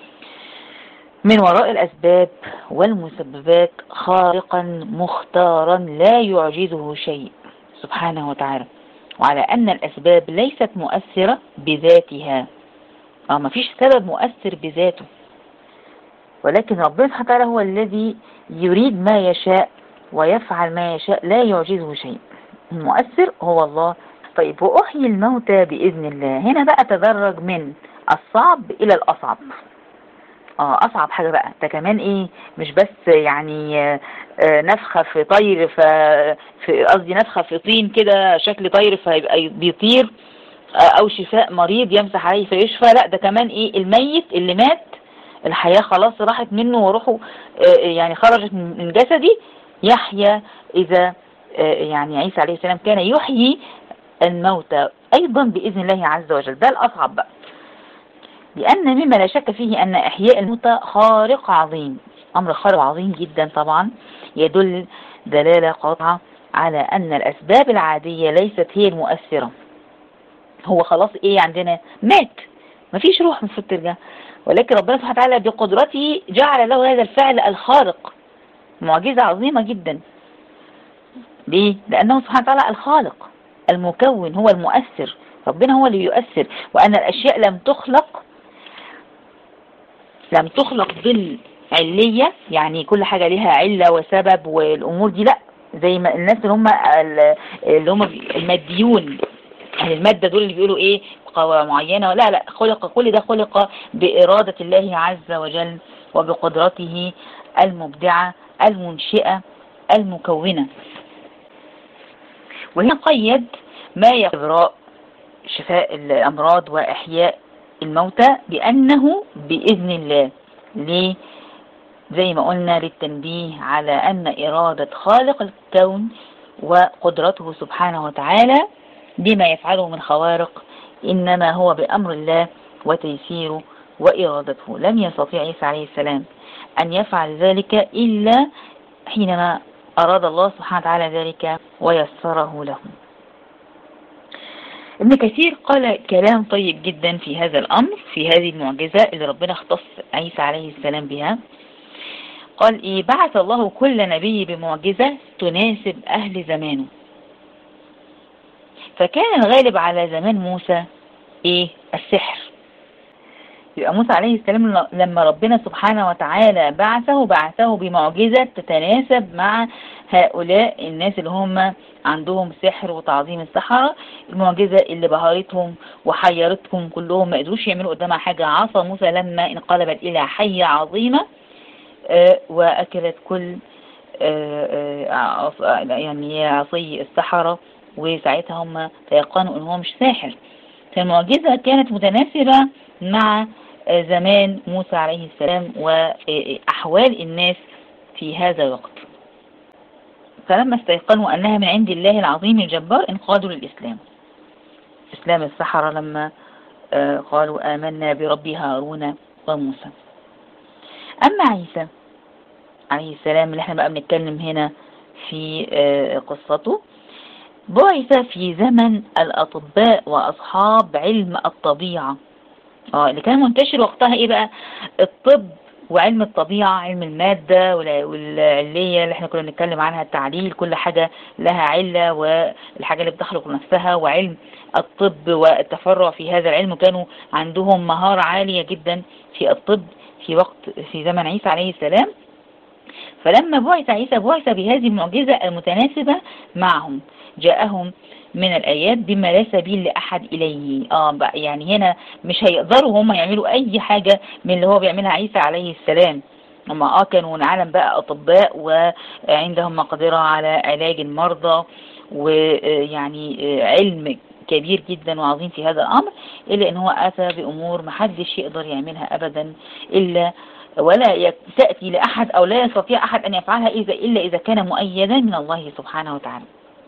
من وراء الأسباب والمسببات خالقا مختارا لا يعجزه شيء سبحانه وتعالى، وعلى أن الأسباب ليست مؤثرة بذاتها، ما فيش سبب مؤثر بذاته، ولكن ربنا سبحانه وتعالى هو الذي يريد ما يشاء ويفعل ما يشاء، لا يعجزه شيء. المؤثر هو الله. طيب، وأحيي الموتى بإذن الله، هنا بقى تدرج من الصعب إلى الأصعب. أصعب حاجة بقى ده كمان إيه، مش بس يعني نفخة في طير، قصدي نفخة في طين كده شكل طير فيبقى بيطير، أو شفاء مريض يمسح عليه فيشفى، لا ده كمان إيه، الميت اللي مات الحياة خلاص راحت منه وروحه يعني خرجت من جسدي يحيى. إذا يعني عيسى عليه السلام كان يحيي الموتى أيضا بإذن الله عز وجل، ده الأصعب بقى، لأن مما لا شك فيه أن إحياء الموتى خارق عظيم، أمر خارق عظيم جدا طبعا، يدل دلالة قاطعة على أن الأسباب العادية ليست هي المؤثرة. هو خلاص إيه عندنا مات، مفيش روح المفروض ترجع، ولكن ربنا سبحانه وتعالى بقدرته جعل له هذا الفعل الخارق، معجزة عظيمة جدا. ليه؟ لأنه سبحانه وتعالى الخالق المكون، هو المؤثر، ربنا هو اللي يؤثر، وأن الأشياء لم تخلق بالعلية، يعني كل حاجة لها علة وسبب والأمور دي لا، زي ما الناس اللي هم الماديون، يعني المادة دول اللي بيقولوا ايه قوة معينة، لا كل ده خلق بإرادة الله عز وجل وبقدرته المبدعة المنشئة المكونة. وهنا قيد ما يقدر شفاء الأمراض وإحياء الموتى بأنه بإذن الله. ليه؟ زي ما قلنا للتنبيه على أن إرادة خالق الكون وقدرته سبحانه وتعالى بما يفعله من خوارق إنما هو بأمر الله وتيسيره وإرادته. لم يستطيع عيسى عليه السلام أن يفعل ذلك إلا حينما أراد الله سبحانه وتعالى ذلك ويسره له. ابن كثير قال كلام طيب جدا في هذا الأمر، في هذه المعجزة اللي ربنا اختص عيسى عليه السلام بها. قال إيه؟ بعث الله كل نبي بمعجزة تناسب أهل زمانه، فكان الغالب على زمان موسى إيه؟ السحر. يبقى موسى عليه السلام لما ربنا سبحانه وتعالى بعثه بمعجزة تتناسب مع هؤلاء الناس اللي هم عندهم سحر وتعظيم السحرة، المعجزة اللي بهرتهم وحيرتهم كلهم، ما قدروش يعملوا قدامها حاجة. عصا موسى لما انقلبت إلى حية عظيمة وأكلت كل يعني عصي السحرة، وساعتها هم تيقنوا ان هو مش ساحر. فالمعجزة كانت متناسبة مع زمان موسى عليه السلام وأحوال الناس في هذا الوقت. فلما استيقنوا أنها من عند الله العظيم الجبار انقادوا للإسلام، إسلام السحرة لما قالوا آمنا برب هارون وموسى. أما عيسى عليه السلام اللي احنا بقى بنتكلم هنا في قصته، بعث في زمن الأطباء وأصحاب علم الطبيعة، اللي كان منتشر وقتها ايه بقى؟ الطب وعلم الطبيعة، علم المادة والعلية اللي احنا كنا بنتكلم عنها، التعليل، كل حاجة لها علة والحاجة اللي بتخلق نفسها، وعلم الطب والتفرع في هذا العلم، كانوا عندهم مهارة عالية جدا في الطب في زمن عيسى عليه السلام. فلما بعث عيسى بعث بهذه المعجزة المتناسبة معهم، جاءهم من الآيات بما لا سبيل لأحد إليه. يعني هنا مش هيقدروا هم يعملوا أي حاجة من اللي هو بيعملها عيسى عليه السلام، هم كانوا نعلم بقى أطباء وعندهم مقدرة على علاج المرضى، ويعني علم كبير جدا وعظيم في هذا الأمر، إلا أن هو أتى بأمور محدش يقدر يعملها أبدا، إلا ولا تأتي لأحد أو لا يستطيع أحد أن يفعلها إلا إذا كان مؤيدا من الله سبحانه وتعالى.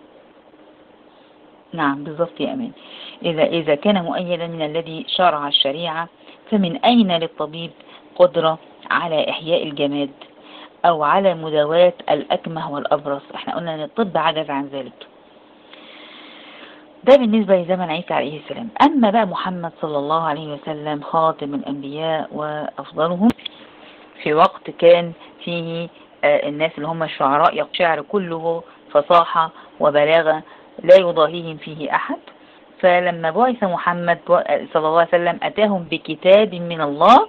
نعم بالضبط يا أمان. إذا كان مؤيدا من الذي شرع الشريعة، فمن أين للطبيب قدرة على إحياء الجماد أو على مداواة الأكمه والأبرص؟ احنا قلنا أن الطب عجز عن ذلك. ده بالنسبة لزمن عيسى عليه السلام. أما بقى محمد صلى الله عليه وسلم خاتم الأنبياء وأفضلهم، في وقت كان فيه الناس اللي هم الشعراء الشعر كله فصاحة وبلاغة لا يضاهيهم فيه أحد. فلما بعث محمد صلى الله عليه وسلم أتاهم بكتاب من الله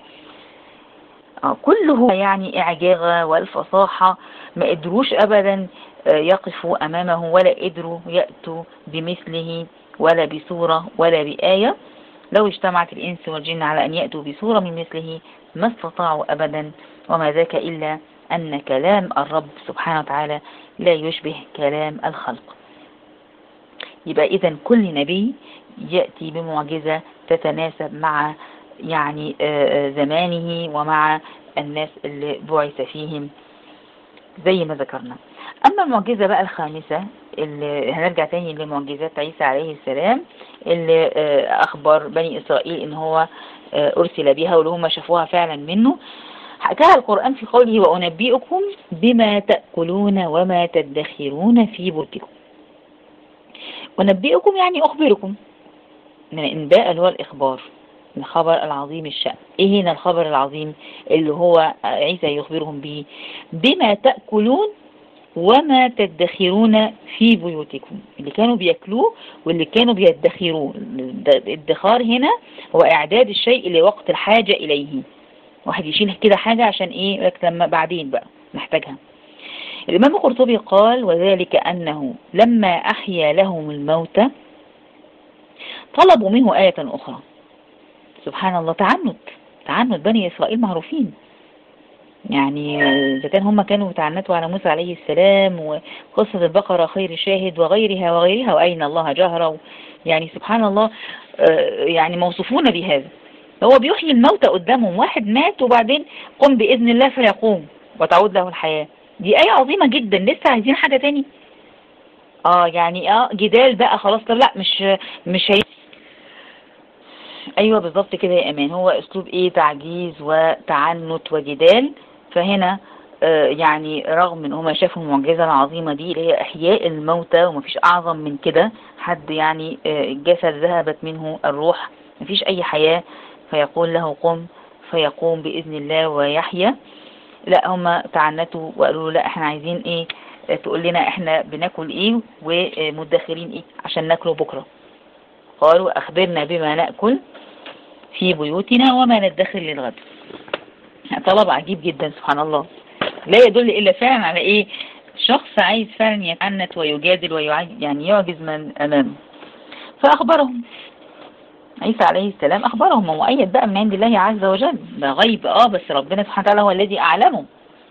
كله يعني إعجاز والفصاحة، ما قدروش أبدا يقفوا أمامه، ولا قدروا يأتوا بمثله ولا بصورة ولا بآية. لو اجتمعت الإنس والجن على أن يأتوا بصورة من مثله ما استطاعوا أبدا، وما ذاك إلا أن كلام الرب سبحانه وتعالى لا يشبه كلام الخلق. يبقى إذن كل نبي يأتي بمعجزة تتناسب مع يعني زمانه ومع الناس اللي بعث فيهم زي ما ذكرنا. أما المعجزة بقى الخامسة اللي هنرجع تاني لمعجزات عيسى عليه السلام، اللي أخبر بني إسرائيل إن هو أرسل بها واللي هم شافوها فعلا منه، حكاها القرآن في قوله وأنبئكم بما تأكلون وما تدخرون في بيوتكم. أنبئكم يعني أخبركم، من الإنباء اللي هو الإخبار، الخبر العظيم الشأن. إيه هنا الخبر العظيم اللي هو عيسى يخبرهم به؟ بما تأكلون وما تدخرون في بيوتكم، اللي كانوا بيأكلوه واللي كانوا بيدخروه. الادخار هنا هو إعداد الشيء لوقت الحاجة إليه، واحد يشيل كده حاجة عشان إيه لما بعدين بقى نحتاجها. الإمام القرطبي قال وذلك أنه لما أحيا لهم الموت طلبوا منه آية أخرى. سبحان الله، تعنت بني إسرائيل معروفين، يعني إذا كان هم كانوا يتعنتوا على موسى عليه السلام وقصة البقرة خير شاهد وغيرها وأين الله جهرة، يعني سبحان الله يعني موصوفون بهذا. هو بيحيي الموتى قدامهم، واحد مات وبعدين قم بإذن الله فيقوم وتعود له الحياة. دي آية عظيمة جدا، لسه عايزين حاجة تاني؟ يعني جدال بقى خلاص. طب لا، مش هي. ايوه بالظبط كده يا امان، هو اسلوب ايه؟ تعجيز وتعنت وجدال. فهنا يعني رغم ان هم شافوا المعجزة العظيمة دي اللي هي احياء الموتى، ومفيش اعظم من كده، حد يعني الجسد ذهبت منه الروح، مفيش اي حياة، فيقول له قم فيقوم بإذن الله ويحيى. لا، هم تعنتوا وقالوا لا احنا عايزين ايه؟ تقول لنا احنا بناكل ايه ومدخرين ايه عشان ناكله بكرة. قالوا أخبرنا بما نأكل في بيوتنا وما ندخر للغد. طلب عجيب جدا سبحان الله، لا يدل إلا فعلا على إيه؟ شخص عايز فعلا يتعنت ويجادل يعني يعجز من أمامه. فأخبرهم عيسى عليه السلام، أخبرهم مؤيد بقى من عند الله عز وجل، ده غيب بس ربنا سبحانه وتعالى هو الذي أعلمه.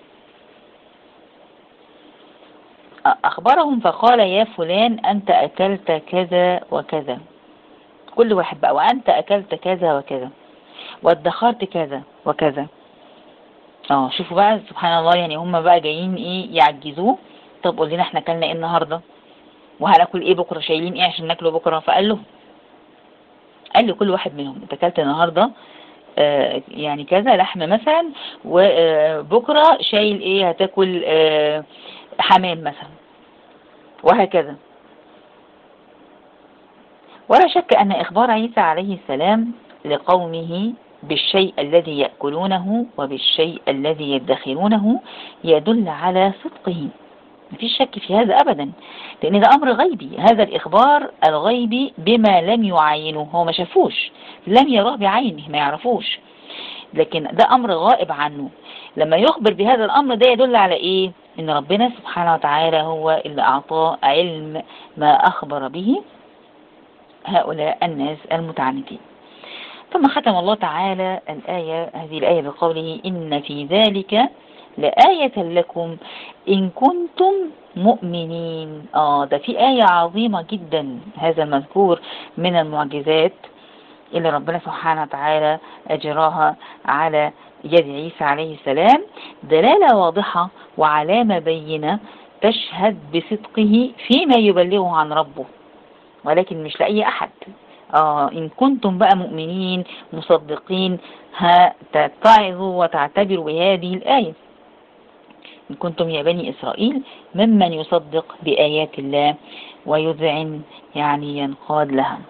أخبرهم فقال يا فلان أنت أكلت كذا وكذا، كل واحد بقى، وأنت أكلت كذا وكذا وادخرت كذا وكذا. شوفوا بقى سبحان الله، يعني هم بقى جايين ايه؟ يعجزوه. طب قول لنا احنا اكلنا ايه النهارده وهناكل ايه بكره؟ شايلين ايه عشان ناكله بكره؟ فقال له كل واحد منهم انت اكلت النهارده يعني كذا لحم مثلا، وبكره شايل ايه؟ هتاكل حمام مثلا، وهكذا. ولا شك أن إخبار عيسى عليه السلام لقومه بالشيء الذي يأكلونه وبالشيء الذي يدخرونه يدل على صدقه، مفيش شك في هذا أبدا، لأن ده أمر غيبي. هذا الإخبار الغيبي بما لم يعاينه، هو ما شافوش، لم يراه بعينه، ما يعرفوش، لكن ده أمر غائب عنه. لما يخبر بهذا الأمر ده يدل على إيه؟ إن ربنا سبحانه وتعالى هو اللي أعطاه علم ما أخبر به هؤلاء الناس المتعنتين. ثم ختم الله تعالى هذه الآية بقوله إن في ذلك لآية لكم إن كنتم مؤمنين. ده في آية عظيمة جدا، هذا المذكور من المعجزات اللي ربنا سبحانه وتعالى أجراها على يد عيسى عليه السلام، دلالة واضحة وعلامة بينة تشهد بصدقه فيما يبلغه عن ربه، ولكن مش لأي أحد. إن كنتم بقى مؤمنين مصدقين هتتعظوا وتعتبروا بهذه الآية. إن كنتم يا بني إسرائيل ممن يصدق بآيات الله ويذعن، يعني ينقاد لها.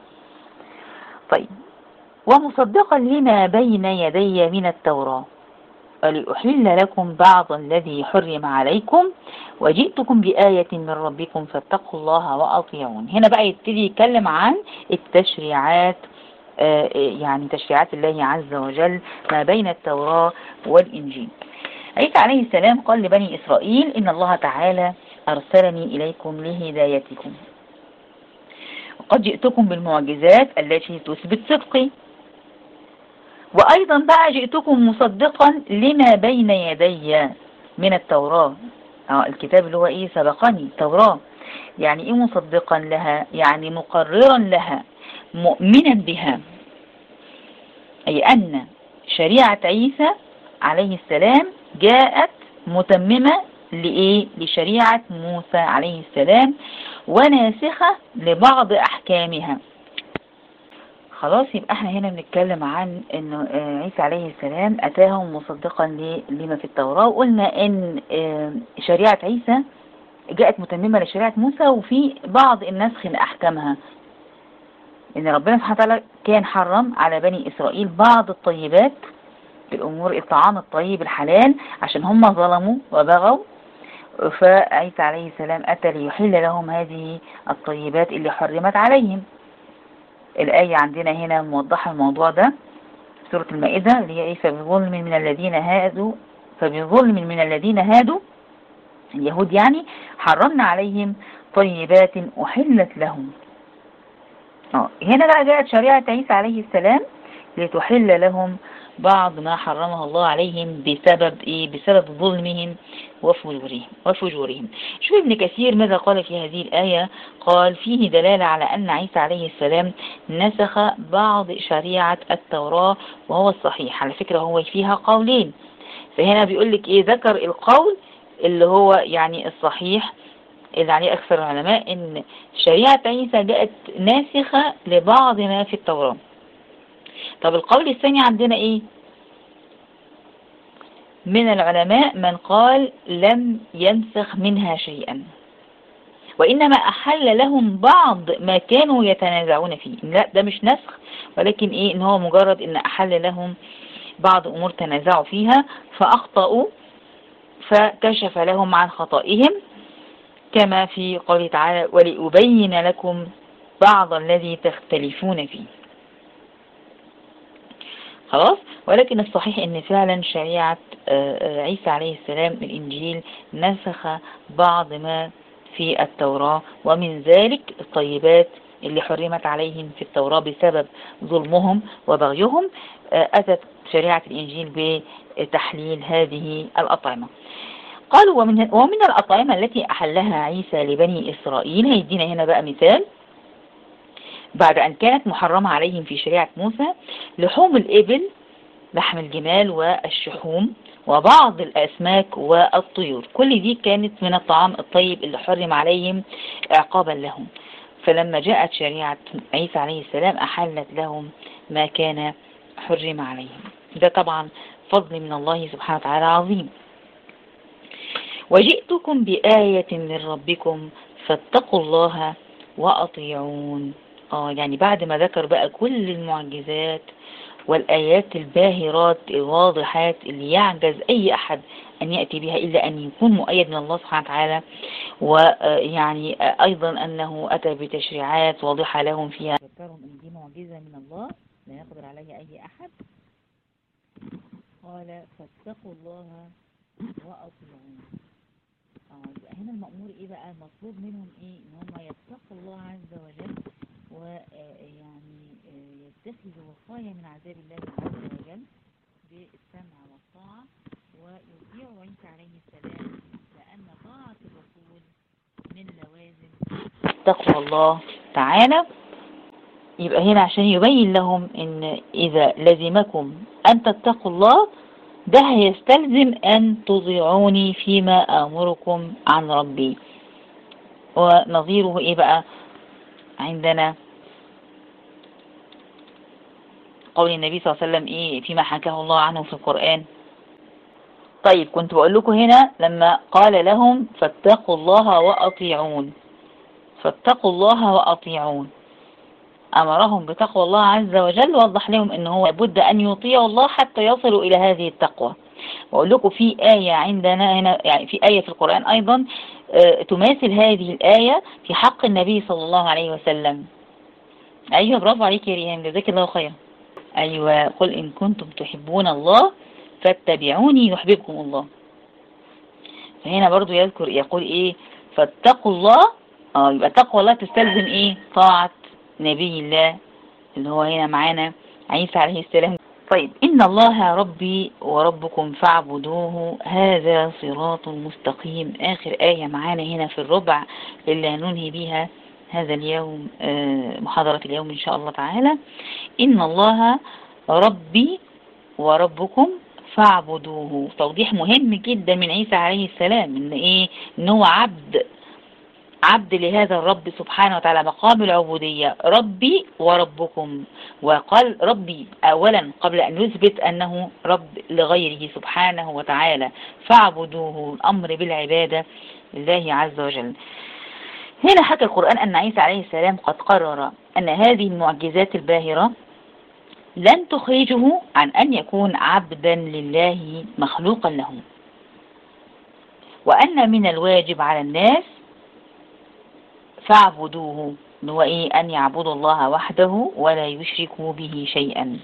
طيب، ومصدقا لما بين يدي من التوراة ولأحل لكم بعض الذي حرم عليكم وجئتكم بآية من ربكم فاتقوا الله وأطيعون. هنا بقى يبتدي يتكلم عن التشريعات، يعني تشريعات الله عز وجل ما بين التوراة والإنجيل. عيسى عليه السلام قال لبني إسرائيل إن الله تعالى أرسلني إليكم لهدايتكم، وقد جئتكم بالمعجزات التي تثبت صدقي، وأيضا بقى جئتكم مصدقا لما بين يدي من التوراة. الكتاب اللي هو إيه؟ سبقني التوراة. يعني إيه مصدقا لها؟ يعني مقررا لها، مؤمنا بها، أي أن شريعة عيسى عليه السلام جاءت متممة لإيه؟ لشريعة موسى عليه السلام وناسخة لبعض أحكامها. خلاص، يبقى احنا هنا بنتكلم عن ان عيسى عليه السلام اتاهم مصدقا لما في التوراة، وقلنا ان شريعة عيسى جاءت متممة لشريعة موسى وفي بعض النسخ لأحكامها. ان ربنا سبحانه وتعالى كان حرم على بني اسرائيل بعض الطيبات، الامور الطعام الطيب الحلال، عشان هم ظلموا وبغوا، فعيسى عليه السلام اتى ليحل لهم هذه الطيبات اللي حرمت عليهم. الآية عندنا هنا موضحة الموضوع ده، سورة المائدة، اللي هي فبظلم من الذين هادوا اليهود، يعني حرمنا عليهم طيبات أحلت لهم. هنا بقى جاءت شريعة عيسى عليه السلام لتحل لهم بعض ما حرمه الله عليهم بسبب إيه؟ بسبب ظلمهم وفجورهم. شوف ابن كثير ماذا قال في هذه الآية. قال فيه دلالة على أن عيسى عليه السلام نسخ بعض شريعة التوراة، وهو الصحيح. على فكرة هو فيها قولين، فهنا بيقول لك إيه؟ ذكر القول اللي هو يعني الصحيح اللي عليه أكثر العلماء، إن شريعة عيسى جاءت ناسخة لبعض ما في التوراة. طب القول الثاني عندنا إيه؟ من العلماء من قال لم ينسخ منها شيئا، وإنما أحل لهم بعض ما كانوا يتنازعون فيه. لا، ده مش نسخ، ولكن إيه؟ إن هو مجرد إن أحل لهم بعض أمور تنازعوا فيها فأخطأوا، فكشف لهم عن خطئهم، كما في قوله تعالى ولأبين لكم بعض الذي تختلفون فيه. خلاص، ولكن الصحيح ان فعلا شريعة عيسى عليه السلام الانجيل نسخ بعض ما في التوراة، ومن ذلك الطيبات اللي حرمت عليهم في التوراة بسبب ظلمهم وبغيهم، اتت شريعة الانجيل بتحليل هذه الاطعمة. قالوا ومن الاطعمة التي احلها عيسى لبني اسرائيل، هيدينا هنا بقى مثال بعد أن كانت محرمة عليهم في شريعة موسى: لحوم الإبل، لحم الجمال والشحوم، وبعض الأسماك والطيور. كل دي كانت من الطعام الطيب اللي حرم عليهم عقابا لهم، فلما جاءت شريعة عيسى عليه السلام أحلت لهم ما كان حرم عليهم. ده طبعا فضل من الله سبحانه وتعالى عظيم. وجئتكم بآية من ربكم فاتقوا الله وأطيعون. يعني بعد ما ذكر بقى كل المعجزات والآيات الباهرات الواضحات اللي يعجز أي أحد أن يأتي بها إلا أن يكون مؤيد من الله سبحانه وتعالى، ويعني أيضا أنه أتى بتشريعات واضحة لهم فيها، ذكرهم أن دي معجزة من الله لا يقدر عليها أي أحد. قال فاتقوا الله وأطيعون. يبقى هنا المأمور إيه بقى؟ المطلوب منهم إيه؟ إن هم يتقوا الله عز وجل، ويعني يتخذوا وقاية من عذاب الله عز وجل بالسمع والطاعة، ويطيعوا السلام لأن طاعة الرسول من لوازم تقوى الله تعالى. يبقى هنا عشان يبين لهم ان اذا لزمكم ان تتقوا الله ده هيستلزم ان تطيعوني فيما امركم عن ربي. ونظيره ايه بقى عندنا؟ قول النبي صلى الله عليه وسلم ايه فيما حكاه الله عنه في القرآن. طيب كنت بقول لكم هنا لما قال لهم فاتقوا الله وأطيعون، فاتقوا الله وأطيعون، أمرهم بتقوى الله عز وجل، ووضح لهم أنه هو لابد أن يطيعوا الله حتى يصلوا إلى هذه التقوى. وأقول لكم في آية عندنا هنا، يعني في آية في القرآن أيضا تماثل هذه الآية في حق النبي صلى الله عليه وسلم. أيوة برافو عليك يا ريهام، جزاك الله خيرا. أيوة قل إن كنتم تحبون الله فاتبعوني يحببكم الله. فهنا برضو يذكر يقول إيه فاتقوا الله. يبقى تقوى الله تستلزم إيه؟ طاعة نبي الله اللي هو هنا معانا عيسى عليه السلام. طيب إن الله ربي وربكم فاعبدوه هذا صراط مستقيم. آخر آية معانا هنا في الربع اللي هننهي بها هذا اليوم محاضرة اليوم إن شاء الله تعالى. إن الله ربي وربكم فاعبدوه. توضيح مهم جدا من عيسى عليه السلام إن إيه؟ إن هو عبد لهذا الرب سبحانه وتعالى، مقام العبودية ربي وربكم. وقال ربي أولا قبل أن يثبت أنه رب لغيره سبحانه وتعالى، فاعبدوه، الأمر بالعبادة لله عز وجل. هنا حكى القرآن أن عيسى عليه السلام قد قرر أن هذه المعجزات الباهرة لن تخرجه عن أن يكون عبدا لله مخلوقا له، وأن من الواجب على الناس فاعبدوه هو إيه؟ أن يعبدوا الله وحده ولا يشركوا به شيئا.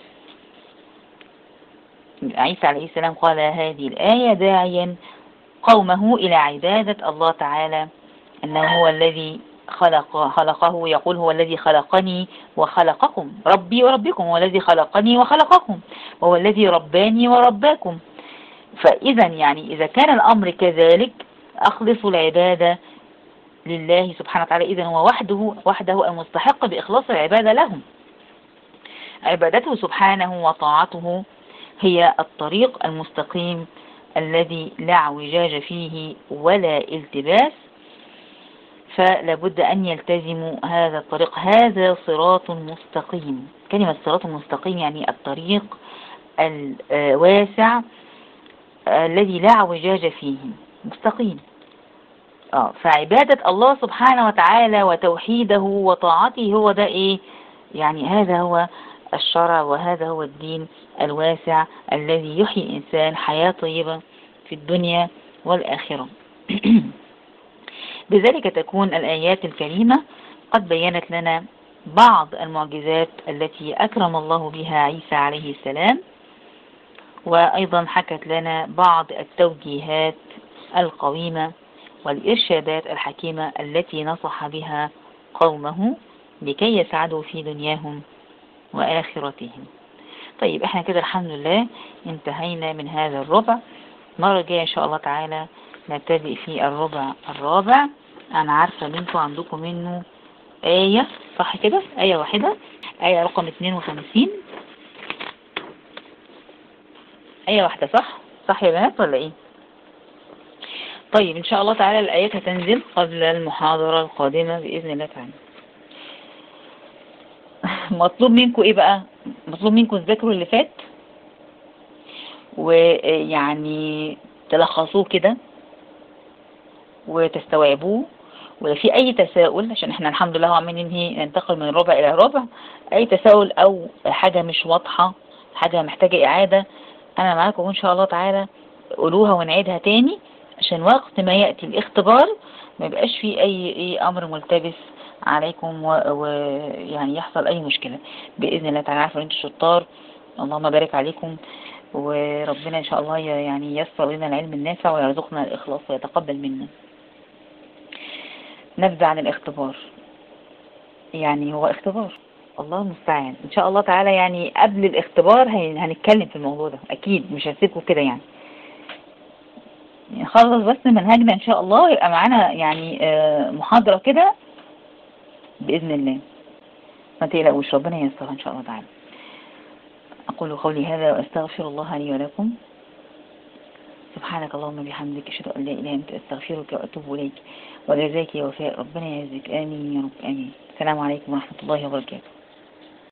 عيسى عليه السلام قال هذه الآية داعيا قومه إلى عبادة الله تعالى، أنه هو الذي خلقه، يقول هو الذي خلقني وخلقكم، ربي وربكم، هو الذي خلقني وخلقكم، وهو الذي رباني ورباكم. فإذا يعني إذا كان الأمر كذلك أخلصوا العبادة لله سبحانه وتعالى. إذن هو وحده المستحق بإخلاص العبادة له. عبادته سبحانه وطاعته هي الطريق المستقيم الذي لا اعوجاج فيه ولا التباس، فلابد أن يلتزموا هذا الطريق. هذا صراط مستقيم. كلمة صراط مستقيم يعني الطريق الواسع الذي لا اعوجاج فيه، مستقيم. فعبادة الله سبحانه وتعالى وتوحيده وطاعته هو ده ايه؟ يعني هذا هو الشرع وهذا هو الدين الواسع الذي يحيي الإنسان حياة طيبة في الدنيا والآخرة. بذلك تكون الآيات الكريمة قد بيّنت لنا بعض المعجزات التي أكرم الله بها عيسى عليه السلام، وأيضا حكت لنا بعض التوجيهات القويمة والإرشادات الحكيمة التي نصح بها قومه لكي يسعدوا في دنياهم وآخرتهم. طيب احنا كده الحمد لله انتهينا من هذا الربع. المرة الجاية ان شاء الله تعالى نبتدئ في الربع الرابع. انا عارفة منكم عندكم منه آية صح كده؟ آية واحدة، آية رقم 52. آية واحدة صح يا بنات ولا ايه؟ طيب ان شاء الله تعالى الآيات هتنزل قبل المحاضرة القادمة بإذن الله تعالى. مطلوب منكم ايه بقى؟ مطلوب منكم تذاكروا اللي فات ويعني تلخصوه كده وتستوعبوه، ولو في اي تساؤل عشان احنا الحمد لله عمالين ننتقل من ربع الى ربع، اي تساؤل او حاجة مش واضحة، حاجة محتاجة اعادة، انا معاكم ان شاء الله تعالى قولوها ونعيدها تاني عشان وقت ما يأتي الاختبار ما يبقاش فيه اي امر ملتبس عليكم ويعني يحصل اي مشكلة بإذن الله تعالى. عارفة انتوا شطار، اللهم بارك عليكم، وربنا ان شاء الله يعني ييسر لنا العلم النافع ويرزقنا الاخلاص ويتقبل منا. نبذة عن الاختبار، يعني هو اختبار الله المستعان ان شاء الله تعالى. يعني قبل الاختبار هنتكلم في الموضوع ده اكيد، مش هسيبكم كده يعني. نخلص بس منهجنا ان شاء الله، يبقى معانا يعني محاضرة كده بإذن الله، ما تقلقوش، ربنا ييسرها ان شاء الله تعالى. أقول قولي هذا وأستغفر الله لي ولكم. سبحانك اللهم وبحمدك، أشهد أن لا إله إلا أنت، أستغفرك وأتوب إليك. وجزاك يا وفاء، ربنا يجزيك، آمين يا رب، آمين. السلام عليكم ورحمة الله وبركاته.